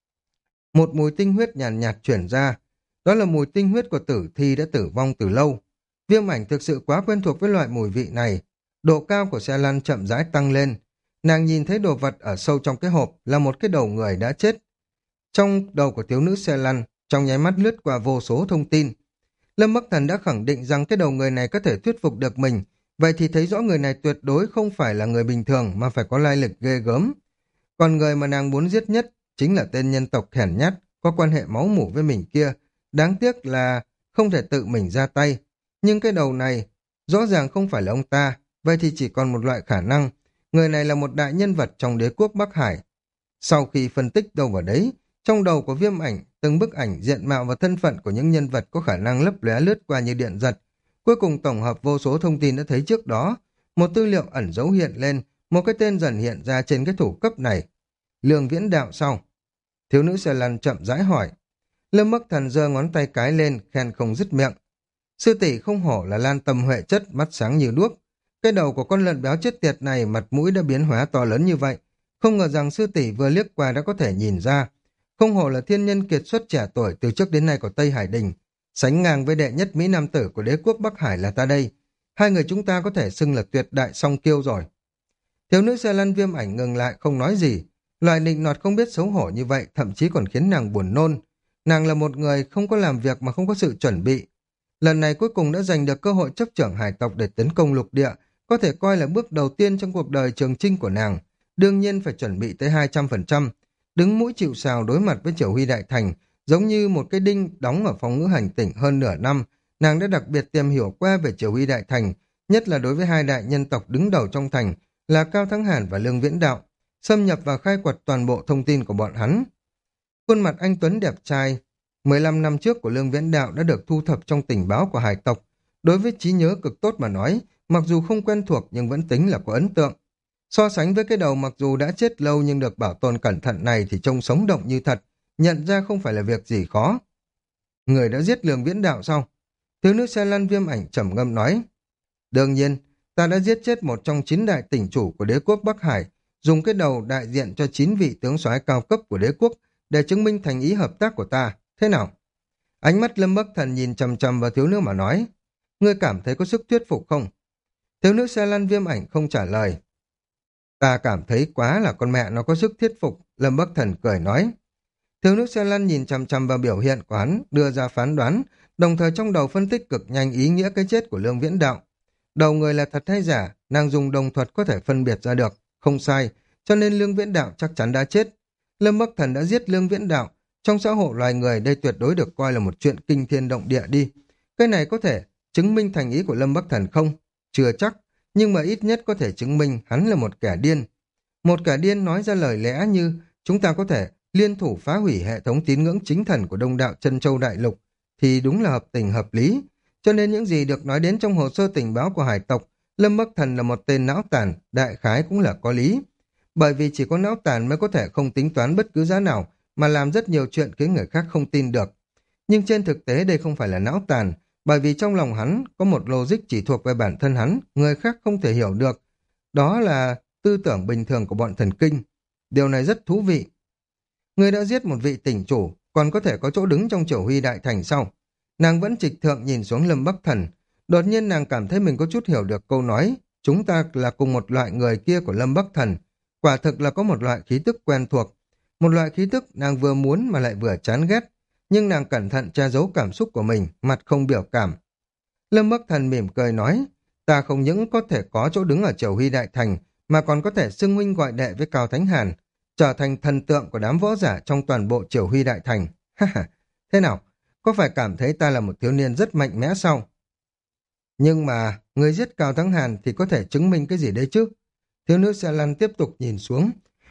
Một mùi tinh huyết nhàn nhạt, nhạt chuyển ra, đó là mùi tinh huyết của tử thi đã tử vong từ lâu. Viêm Ảnh thực sự quá quen thuộc với loại mùi vị này. Độ cao của Sa Lan chậm rãi tăng lên. Nàng nhìn thấy đồ vật ở sâu trong cái hộp là một cái đầu người đã chết. Trong đầu của thiếu nữ Sa Lan, trong nháy mắt lướt qua vô số thông tin. Lâm Bắc Thần đã khẳng định rằng cái đầu người này có thể thuyết phục được mình. Vậy thì thấy rõ người này tuyệt đối không phải là người bình thường mà phải có lai lịch ghê gớm. Còn người mà nàng muốn giết nhất chính là tên nhân tộc hèn nhát, có quan hệ máu mủ với mình kia. Đáng tiếc là không thể tự mình ra tay. Nhưng cái đầu này Rõ ràng không phải là ông ta, vậy thì chỉ còn một loại khả năng. Người này là một đại nhân vật trong đế quốc Bắc Hải. Sau khi phân tích đâu vào đấy, trong đầu của Viêm Ảnh, từng bức ảnh diện mạo và thân phận của những nhân vật có khả năng lấp lóe lướt qua như điện giật. Cuối cùng tổng hợp vô số thông tin đã thấy trước đó, một tư liệu ẩn dấu hiện lên, một cái tên dần hiện ra trên cái thủ cấp này. Lương Viễn Đạo sau. Thiếu nữ xe lăn chậm rãi hỏi. Lâm Bắc Thần giơ ngón tay cái lên, khen không dứt miệng. Sư tỷ không hổ là lan tâm huệ chất, mắt sáng như đuốc. Cái đầu của con lợn béo chết tiệt này mặt mũi đã biến hóa to lớn như vậy. Không ngờ rằng sư tỷ vừa liếc qua đã có thể nhìn ra. Không hổ là thiên nhân kiệt xuất trẻ tuổi từ trước đến nay của Tây Hải Đình. Sánh ngang với đệ nhất Mỹ Nam tử của đế quốc Bắc Hải là ta đây. Hai người chúng ta có thể xưng là tuyệt đại song kiêu rồi. Thiếu nữ xe lăn Viêm Ảnh ngừng lại không nói gì. Loại nịnh nọt không biết xấu hổ như vậy thậm chí còn khiến nàng buồn nôn. Nàng là một người không có làm việc mà không có sự chuẩn bị. Lần này cuối cùng đã giành được cơ hội chấp trưởng hải tộc để tấn công lục địa, có thể coi là bước đầu tiên trong cuộc đời trường chinh của nàng. Đương nhiên phải chuẩn bị tới hai trăm phần trăm. Đứng mũi chịu sào đối mặt với Triều Huy Đại Thành, giống như một cái đinh đóng ở phòng ngữ hành tỉnh hơn nửa năm, nàng đã đặc biệt tìm hiểu qua về Triều Huy Đại Thành, nhất là đối với hai đại nhân tộc đứng đầu trong thành là Cao Thắng Hàn và Lương Viễn Đạo, xâm nhập và khai quật toàn bộ thông tin của bọn hắn. Khuôn mặt anh tuấn đẹp trai mười lăm năm trước của Lương Viễn Đạo đã được thu thập trong tình báo của hải tộc. Đối với trí nhớ cực tốt mà nói, mặc dù không quen thuộc nhưng vẫn tính là có ấn tượng. So sánh với cái đầu mặc dù đã chết lâu nhưng được bảo tồn cẩn thận này thì trông sống động như thật, nhận ra không phải là việc gì khó. Người đã giết Lương Viễn Đạo sao? Thiếu nữ xe lăn Viêm Ảnh trầm ngâm nói. Đương nhiên, ta đã giết chết một trong chín đại tỉnh chủ của đế quốc Bắc Hải, dùng cái đầu đại diện cho chín vị tướng soái cao cấp của đế quốc để chứng minh thành ý hợp tác của ta. Thế nào? Ánh mắt Lâm Bắc Thần nhìn chằm chằm vào thiếu nữ mà nói. Ngươi cảm thấy có sức thuyết phục không? Thiếu nữ xe lăn Viêm Ảnh không trả lời. Ta cảm thấy quá là con mẹ nó có sức thuyết phục, Lâm Bắc Thần cười nói. Thiếu nữ xe lăn nhìn chằm chằm vào biểu hiện của hắn, đưa ra phán đoán, đồng thời trong đầu phân tích cực nhanh ý nghĩa cái chết của Lương Viễn Đạo. Đầu người là thật hay giả, nàng dùng đồng thuật có thể phân biệt ra được, không sai, cho nên Lương Viễn Đạo chắc chắn đã chết. Lâm Bắc Thần đã giết Lương Viễn Đạo, trong xã hội loài người đây tuyệt đối được coi là một chuyện kinh thiên động địa đi. Cái này có thể chứng minh thành ý của Lâm Bắc Thần không? Chưa chắc, nhưng mà ít nhất có thể chứng minh hắn là một kẻ điên. Một kẻ điên nói ra lời lẽ như chúng ta có thể liên thủ phá hủy hệ thống tín ngưỡng chính thần của Đông Đạo Chân Châu Đại Lục thì đúng là hợp tình hợp lý. Cho nên những gì được nói đến trong hồ sơ tình báo của hải tộc, Lâm Bắc Thần là một tên não tàn, đại khái cũng là có lý. Bởi vì chỉ có não tàn mới có thể không tính toán bất cứ giá nào mà làm rất nhiều chuyện khiến người khác không tin được. Nhưng trên thực tế đây không phải là não tàn, bởi vì trong lòng hắn có một logic chỉ thuộc về bản thân hắn, người khác không thể hiểu được. Đó là tư tưởng bình thường của bọn thần kinh. Điều này rất thú vị. Người đã giết một vị tỉnh chủ, còn có thể có chỗ đứng trong Triều Huy Đại Thành sau. Nàng vẫn trịch thượng nhìn xuống Lâm Bắc Thần. Đột nhiên nàng cảm thấy mình có chút hiểu được câu nói chúng ta là cùng một loại người kia của Lâm Bắc Thần. Quả thực là có một loại khí tức quen thuộc. Một loại khí tức nàng vừa muốn mà lại vừa chán ghét. Nhưng nàng cẩn thận che giấu cảm xúc của mình, mặt không biểu cảm. Lâm Bắc Thần mỉm cười nói, ta không những có thể có chỗ đứng ở Triều Huy Đại Thành, mà còn có thể xưng huynh gọi đệ với Cao Thánh Hàn, trở thành thần tượng của đám võ giả trong toàn bộ Triều Huy Đại Thành. Thế nào? Có phải cảm thấy ta là một thiếu niên rất mạnh mẽ sao? Nhưng mà, người giết Cao Thắng Hàn thì có thể chứng minh cái gì đấy chứ? Thiếu nữ xe lăn tiếp tục nhìn xuống.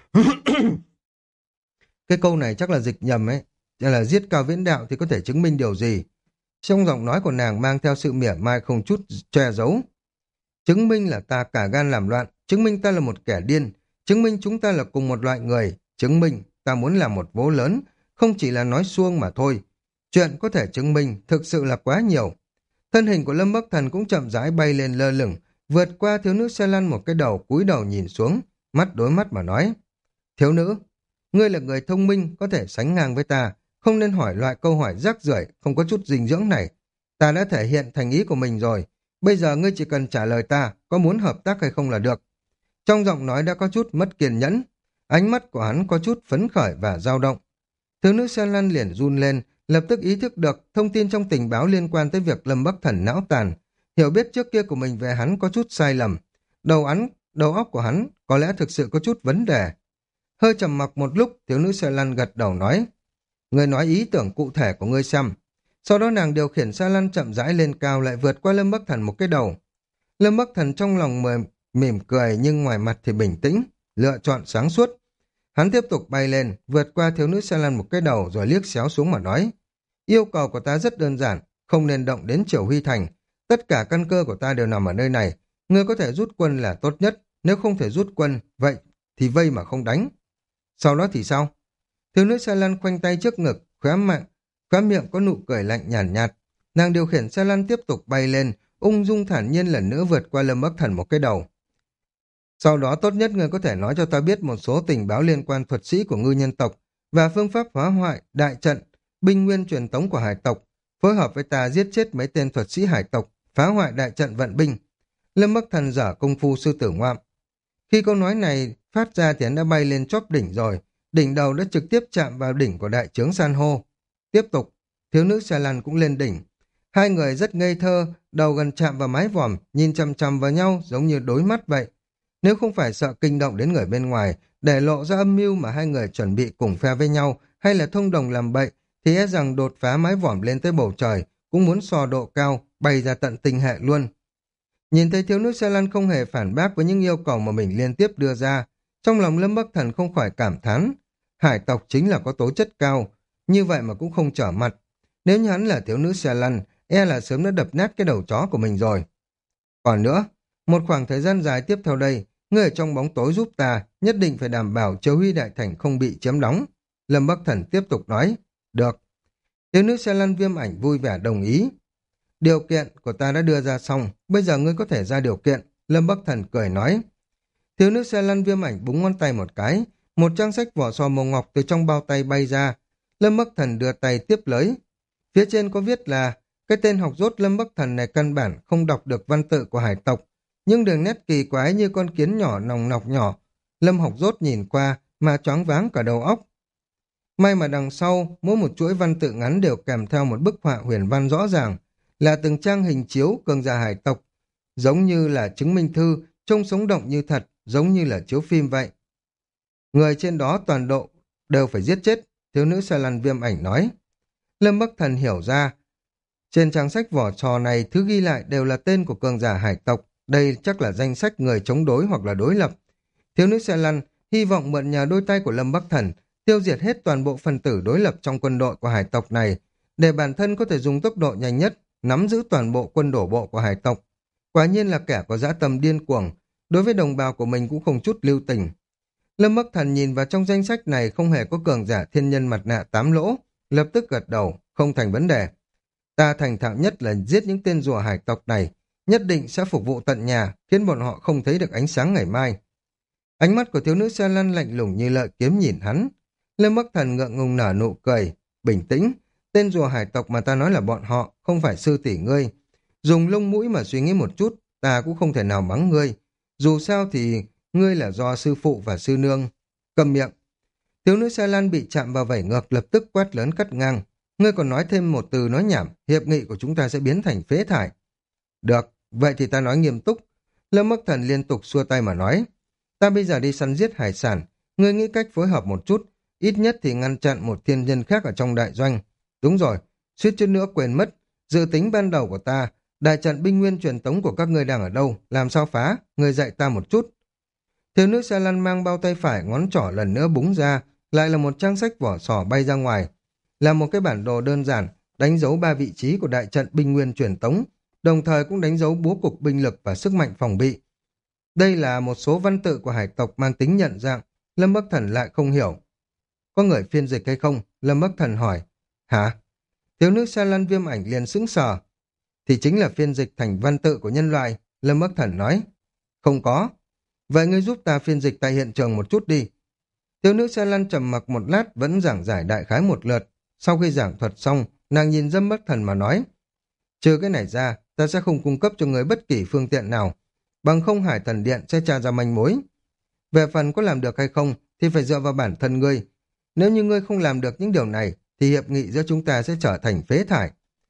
Cái câu này chắc là dịch nhầm ấy. Chắc là giết Cao Viễn Đạo thì có thể chứng minh điều gì? Trong giọng nói của nàng mang theo sự mỉa mai không chút che giấu. Chứng minh là ta cả gan làm loạn, chứng minh ta là một kẻ điên, chứng minh chúng ta là cùng một loại người, chứng minh ta muốn làm một vố lớn, không chỉ là nói suông mà thôi. Chuyện có thể chứng minh thực sự là quá nhiều. Thân hình của Lâm Bắc Thần cũng chậm rãi bay lên lơ lửng, vượt qua thiếu nữ xe lăn một cái đầu, cúi đầu nhìn xuống, mắt đối mắt mà nói. Thiếu nữ, ngươi là người thông minh, có thể sánh ngang với ta, không nên hỏi loại câu hỏi rác rưởi, không có chút dinh dưỡng này. Ta đã thể hiện thành ý của mình rồi, bây giờ ngươi chỉ cần trả lời ta, có muốn hợp tác hay không là được. Trong giọng nói đã có chút mất kiên nhẫn, ánh mắt của hắn có chút phấn khởi và dao động. Thiếu nữ xe lăn liền run lên, lập tức ý thức được thông tin trong tình báo liên quan tới việc Lâm Bắc Thần não tàn, hiểu biết trước kia của mình về hắn có chút sai lầm. Đầu hắn, đầu óc của hắn có lẽ thực sự có chút vấn đề. Hơi trầm mặc một lúc, thiếu nữ xe lăn gật đầu nói, ngươi nói ý tưởng cụ thể của ngươi xem. Sau đó nàng điều khiển xe lăn chậm rãi lên cao lại vượt qua Lâm Bắc Thần một cái đầu. Lâm Bắc Thần trong lòng mềm, mỉm cười nhưng ngoài mặt thì bình tĩnh, lựa chọn sáng suốt. Hắn tiếp tục bay lên, vượt qua thiếu nữ xe lăn một cái đầu rồi liếc xéo xuống mà nói. Yêu cầu của ta rất đơn giản, không nên động đến Triều Huy Thành. Tất cả căn cơ của ta đều nằm ở nơi này. Ngươi có thể rút quân là tốt nhất, nếu không thể rút quân, vậy thì vây mà không đánh. Sau đó thì sao? Thiếu nữ xe lăn khoanh tay trước ngực, khóe miệng, khóe miệng có nụ cười lạnh nhàn nhạt, nhạt. Nàng điều khiển xe lăn tiếp tục bay lên, ung dung thản nhiên lần nữa vượt qua Lâm Bắc Thần một cái đầu. Sau đó tốt nhất ngươi có thể nói cho ta biết một số tình báo liên quan thuật sĩ của ngư nhân tộc và phương pháp phá hoại, đại trận, binh nguyên truyền tống của hải tộc, phối hợp với ta giết chết mấy tên thuật sĩ hải tộc, phá hoại đại trận vận binh. Lâm Bắc Thần dở công phu sư tử ngoạm. Khi câu nói này phát ra thì hắn đã bay lên chóp đỉnh rồi, đỉnh đầu đã trực tiếp chạm vào đỉnh của đại trướng san hô. Tiếp tục, thiếu nữ xe lăn cũng lên đỉnh. Hai người rất ngây thơ, đầu gần chạm vào mái vòm, nhìn chằm chằm vào nhau giống như đối mắt vậy. Nếu không phải sợ kinh động đến người bên ngoài, để lộ ra âm mưu mà hai người chuẩn bị cùng phe với nhau, hay là thông đồng làm bậy, thì e rằng đột phá mái vòm lên tới bầu trời, cũng muốn so độ cao, bay ra tận tinh hệ luôn. Nhìn thấy thiếu nữ xe lăn không hề phản bác với những yêu cầu mà mình liên tiếp đưa ra, trong lòng Lâm Bắc Thần không khỏi cảm thán. Hải tộc chính là có tố chất cao, như vậy mà cũng không trở mặt. Nếu như hắn là thiếu nữ xe lăn, e là sớm đã đập nát cái đầu chó của mình rồi. Còn nữa, một khoảng thời gian dài tiếp theo đây, ngươi ở trong bóng tối giúp ta, nhất định phải đảm bảo Triều Huy Đại Thành không bị chiếm đóng. Lâm Bắc Thần tiếp tục nói, được. Thiếu nữ xe lăn Viêm Ảnh vui vẻ đồng ý. Điều kiện của ta đã đưa ra xong, bây giờ ngươi có thể ra điều kiện. Lâm Bắc Thần cười nói. Thiếu nữ xe lăn Viêm Ảnh búng ngón tay một cái, một trang sách vỏ sò màu ngọc từ trong bao tay bay ra. Lâm Bắc Thần đưa tay tiếp lấy. Phía trên có viết là, cái tên học dốt Lâm Bắc Thần này căn bản không đọc được văn tự của hải tộc, nhưng đường nét kỳ quái như con kiến nhỏ nòng nọc nhỏ. Lâm học dốt nhìn qua mà choáng váng cả đầu óc. May mà đằng sau, mỗi một chuỗi văn tự ngắn đều kèm theo một bức họa huyền văn rõ ràng, là từng trang hình chiếu cường giả hải tộc, giống như là chứng minh thư, trông sống động như thật, giống như là chiếu phim vậy. Người trên đó toàn độ đều phải giết chết, thiếu nữ xe lăn Viêm Ảnh nói. Lâm Bắc Thần hiểu ra, trên trang sách vỏ trò này thứ ghi lại đều là tên của cường giả hải tộc, đây chắc là danh sách người chống đối hoặc là đối lập. Thiếu nữ xe lăn hy vọng mượn nhờ đôi tay của Lâm Bắc Thần tiêu diệt hết toàn bộ phần tử đối lập trong quân đội của hải tộc này, để bản thân có thể dùng tốc độ nhanh nhất nắm giữ toàn bộ quân đổ bộ của hải tộc. Quả nhiên là kẻ có dã tâm điên cuồng, đối với đồng bào của mình cũng không chút lưu tình. Lâm Bắc Thần nhìn vào trong danh sách này không hề có cường giả thiên nhân mặt nạ tám lỗ, lập tức gật đầu, không thành vấn đề. Ta thành thạo nhất là giết những tên rùa hải tộc này, nhất định sẽ phục vụ tận nhà, khiến bọn họ không thấy được ánh sáng ngày mai. Ánh mắt của thiếu nữ xe lăn lạnh lùng như lợi kiếm nhìn hắn. Lâm Bắc Thần ngượng ngùng nở nụ cười, bình tĩnh. Tên rùa hải tộc mà ta nói là bọn họ, không phải sư tỷ ngươi. Dùng lông mũi mà suy nghĩ một chút, ta cũng không thể nào mắng ngươi. Dù sao thì ngươi là do sư phụ và sư nương. Cầm miệng. Thiếu nữ xe lăn bị chạm vào vảy ngược lập tức quát lớn cắt ngang. Ngươi còn nói thêm một từ nói nhảm, hiệp nghị của chúng ta sẽ biến thành phế thải. Được, vậy thì ta nói nghiêm túc. Lâm Bắc Thần liên tục xua tay mà nói. Ta bây giờ đi săn giết hải sản, ngươi nghĩ cách phối hợp một chút, ít nhất thì ngăn chặn một thiên nhân khác ở trong đại doanh. Đúng rồi, suýt chút nữa quên mất, dự tính ban đầu của ta, đại trận binh nguyên truyền tống của các ngươi đang ở đâu, làm sao phá, ngươi dạy ta một chút. Thiếu nữ xe lăn mang bao tay phải, ngón trỏ lần nữa búng ra, lại là một trang sách vỏ sò bay ra ngoài. Là một cái bản đồ đơn giản, đánh dấu ba vị trí của đại trận binh nguyên truyền tống, đồng thời cũng đánh dấu bố cục binh lực và sức mạnh phòng bị. Đây là một số văn tự của hải tộc mang tính nhận dạng, Lâm Bắc Thần lại không hiểu. Có người phiên dịch hay không? Lâm Bắc Thần hỏi. Hả? Thiếu nữ xe lăn Viêm Ảnh liền sững sờ. Thì chính là phiên dịch thành văn tự của nhân loại, Lâm Bắc Thần nói. Không có. Vậy ngươi giúp ta phiên dịch tại hiện trường một chút đi. Thiếu nữ xe lăn trầm mặc một lát vẫn giảng giải đại khái một lượt. Sau khi giảng thuật xong, nàng nhìn Lâm Bắc Thần mà nói. Trừ cái này ra, ta sẽ không cung cấp cho người bất kỳ phương tiện nào. Bằng không Hải Thần Điện sẽ tra ra manh mối. Về phần có làm được hay không thì phải dựa vào bản thân ngươi. Nếu như ngươi không làm được những điều này thì hiệp nghị giữa chúng ta sẽ trở thành phế thải.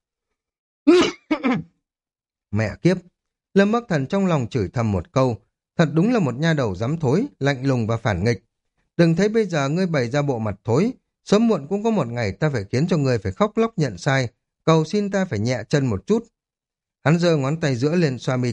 Mẹ kiếp! Lâm Bắc Thần trong lòng chửi thầm một câu. Thật đúng là một nha đầu dám thối, lạnh lùng và phản nghịch. Đừng thấy bây giờ ngươi bày ra bộ mặt thối. Sớm muộn cũng có một ngày ta phải khiến cho ngươi phải khóc lóc nhận sai. Cầu xin ta phải nhẹ chân một chút. Hắn giơ ngón tay giữa lên xoa mi tâm,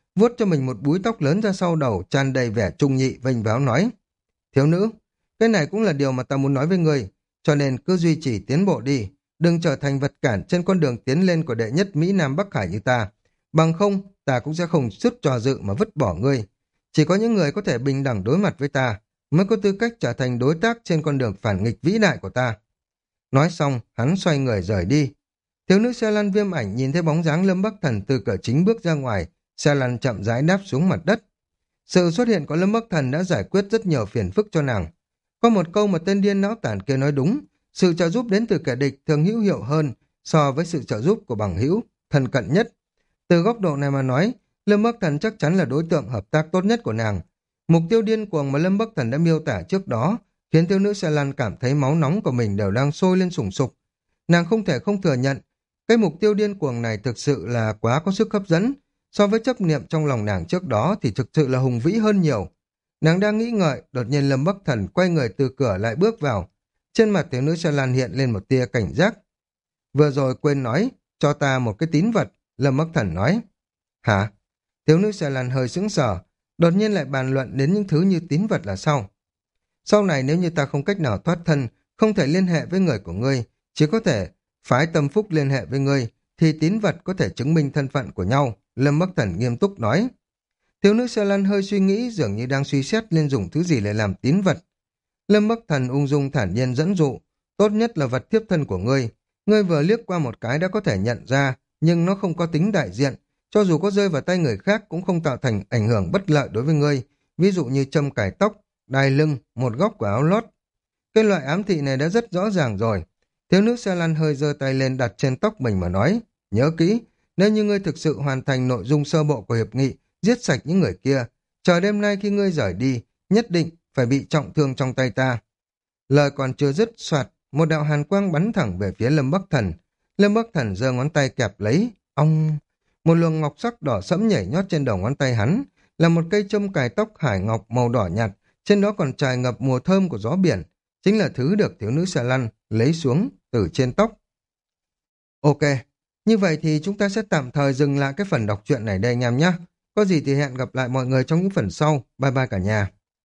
vuốt cho mình một búi tóc lớn ra sau đầu, tràn đầy vẻ trung nhị, vênh váo nói. Thiếu nữ, cái này cũng là điều mà ta muốn nói với ngươi, cho nên cứ duy trì tiến bộ đi, đừng trở thành vật cản trên con đường tiến lên của đệ nhất Mỹ Nam Bắc Hải như ta. Bằng không, ta cũng sẽ không chút trò dự mà vứt bỏ ngươi. Chỉ có những người có thể bình đẳng đối mặt với ta, mới có tư cách trở thành đối tác trên con đường phản nghịch vĩ đại của ta. Nói xong, hắn xoay người rời đi. Thiếu nữ xe lăn Viêm Ảnh nhìn thấy bóng dáng Lâm Bắc Thần từ cửa chính bước ra ngoài, xe lăn chậm rãi đáp xuống mặt đất. Sự xuất hiện của Lâm Bắc Thần đã giải quyết rất nhiều phiền phức cho nàng. Có một câu mà tên điên não tản kia nói đúng, sự trợ giúp đến từ kẻ địch thường hữu hiệu hơn so với sự trợ giúp của bằng hữu, thân cận nhất. Từ góc độ này mà nói, Lâm Bắc Thần chắc chắn là đối tượng hợp tác tốt nhất của nàng. Mục tiêu điên cuồng mà Lâm Bắc Thần đã miêu tả trước đó khiến thiếu nữ xe lăn cảm thấy máu nóng của mình đều đang sôi lên sùng sục. Nàng không thể không thừa nhận, cái mục tiêu điên cuồng này thực sự là quá có sức hấp dẫn. So với chấp niệm trong lòng nàng trước đó thì thực sự là hùng vĩ hơn nhiều. Nàng đang nghĩ ngợi, đột nhiên Lâm Bắc Thần quay người từ cửa lại bước vào. Trên mặt thiếu nữ xe lan hiện lên một tia cảnh giác. Vừa rồi quên nói, cho ta một cái tín vật, Lâm Bắc Thần nói. Hả? Thiếu nữ xe lan hơi sững sờ, đột nhiên lại bàn luận đến những thứ như tín vật là sao? Sau này nếu như ta không cách nào thoát thân, không thể liên hệ với người của ngươi, chỉ có thể phái tâm phúc liên hệ với ngươi, thì tín vật có thể chứng minh thân phận của nhau, Lâm Bắc Thần nghiêm túc nói. Thiếu nữ xe lăn hơi suy nghĩ, dường như đang suy xét nên dùng thứ gì để làm tín vật. Lâm Bắc Thần ung dung thản nhiên dẫn dụ, tốt nhất là vật tiếp thân của ngươi. Ngươi vừa liếc qua một cái đã có thể nhận ra, nhưng nó không có tính đại diện. Cho dù có rơi vào tay người khác cũng không tạo thành ảnh hưởng bất lợi đối với ngươi, ví dụ như châm cài tóc, đai lưng, một góc của áo lót. Cái loại ám thị này đã rất rõ ràng rồi. Thiếu nữ xe lăn hơi giơ tay lên đặt trên tóc mình mà nói, nhớ kỹ, nếu như ngươi thực sự hoàn thành nội dung sơ bộ của hiệp nghị, giết sạch những người kia, chờ đêm nay khi ngươi rời đi, nhất định phải bị trọng thương trong tay ta. Lời còn chưa dứt, soạt, một đạo hàn quang bắn thẳng về phía Lâm Bắc Thần. Lâm Bắc Thần giơ ngón tay kẹp lấy, ong, một luồng ngọc sắc đỏ sẫm nhảy nhót trên đầu ngón tay hắn, là một cây châm cài tóc hải ngọc màu đỏ nhạt, trên đó còn tràn ngập mùi thơm của gió biển, chính là thứ được thiếu nữ xà lăn lấy xuống từ trên tóc. Ok, như vậy thì chúng ta sẽ tạm thời dừng lại cái phần đọc truyện này đây anh em nhé. Có gì thì hẹn gặp lại mọi người trong những phần sau. Bye bye cả nhà.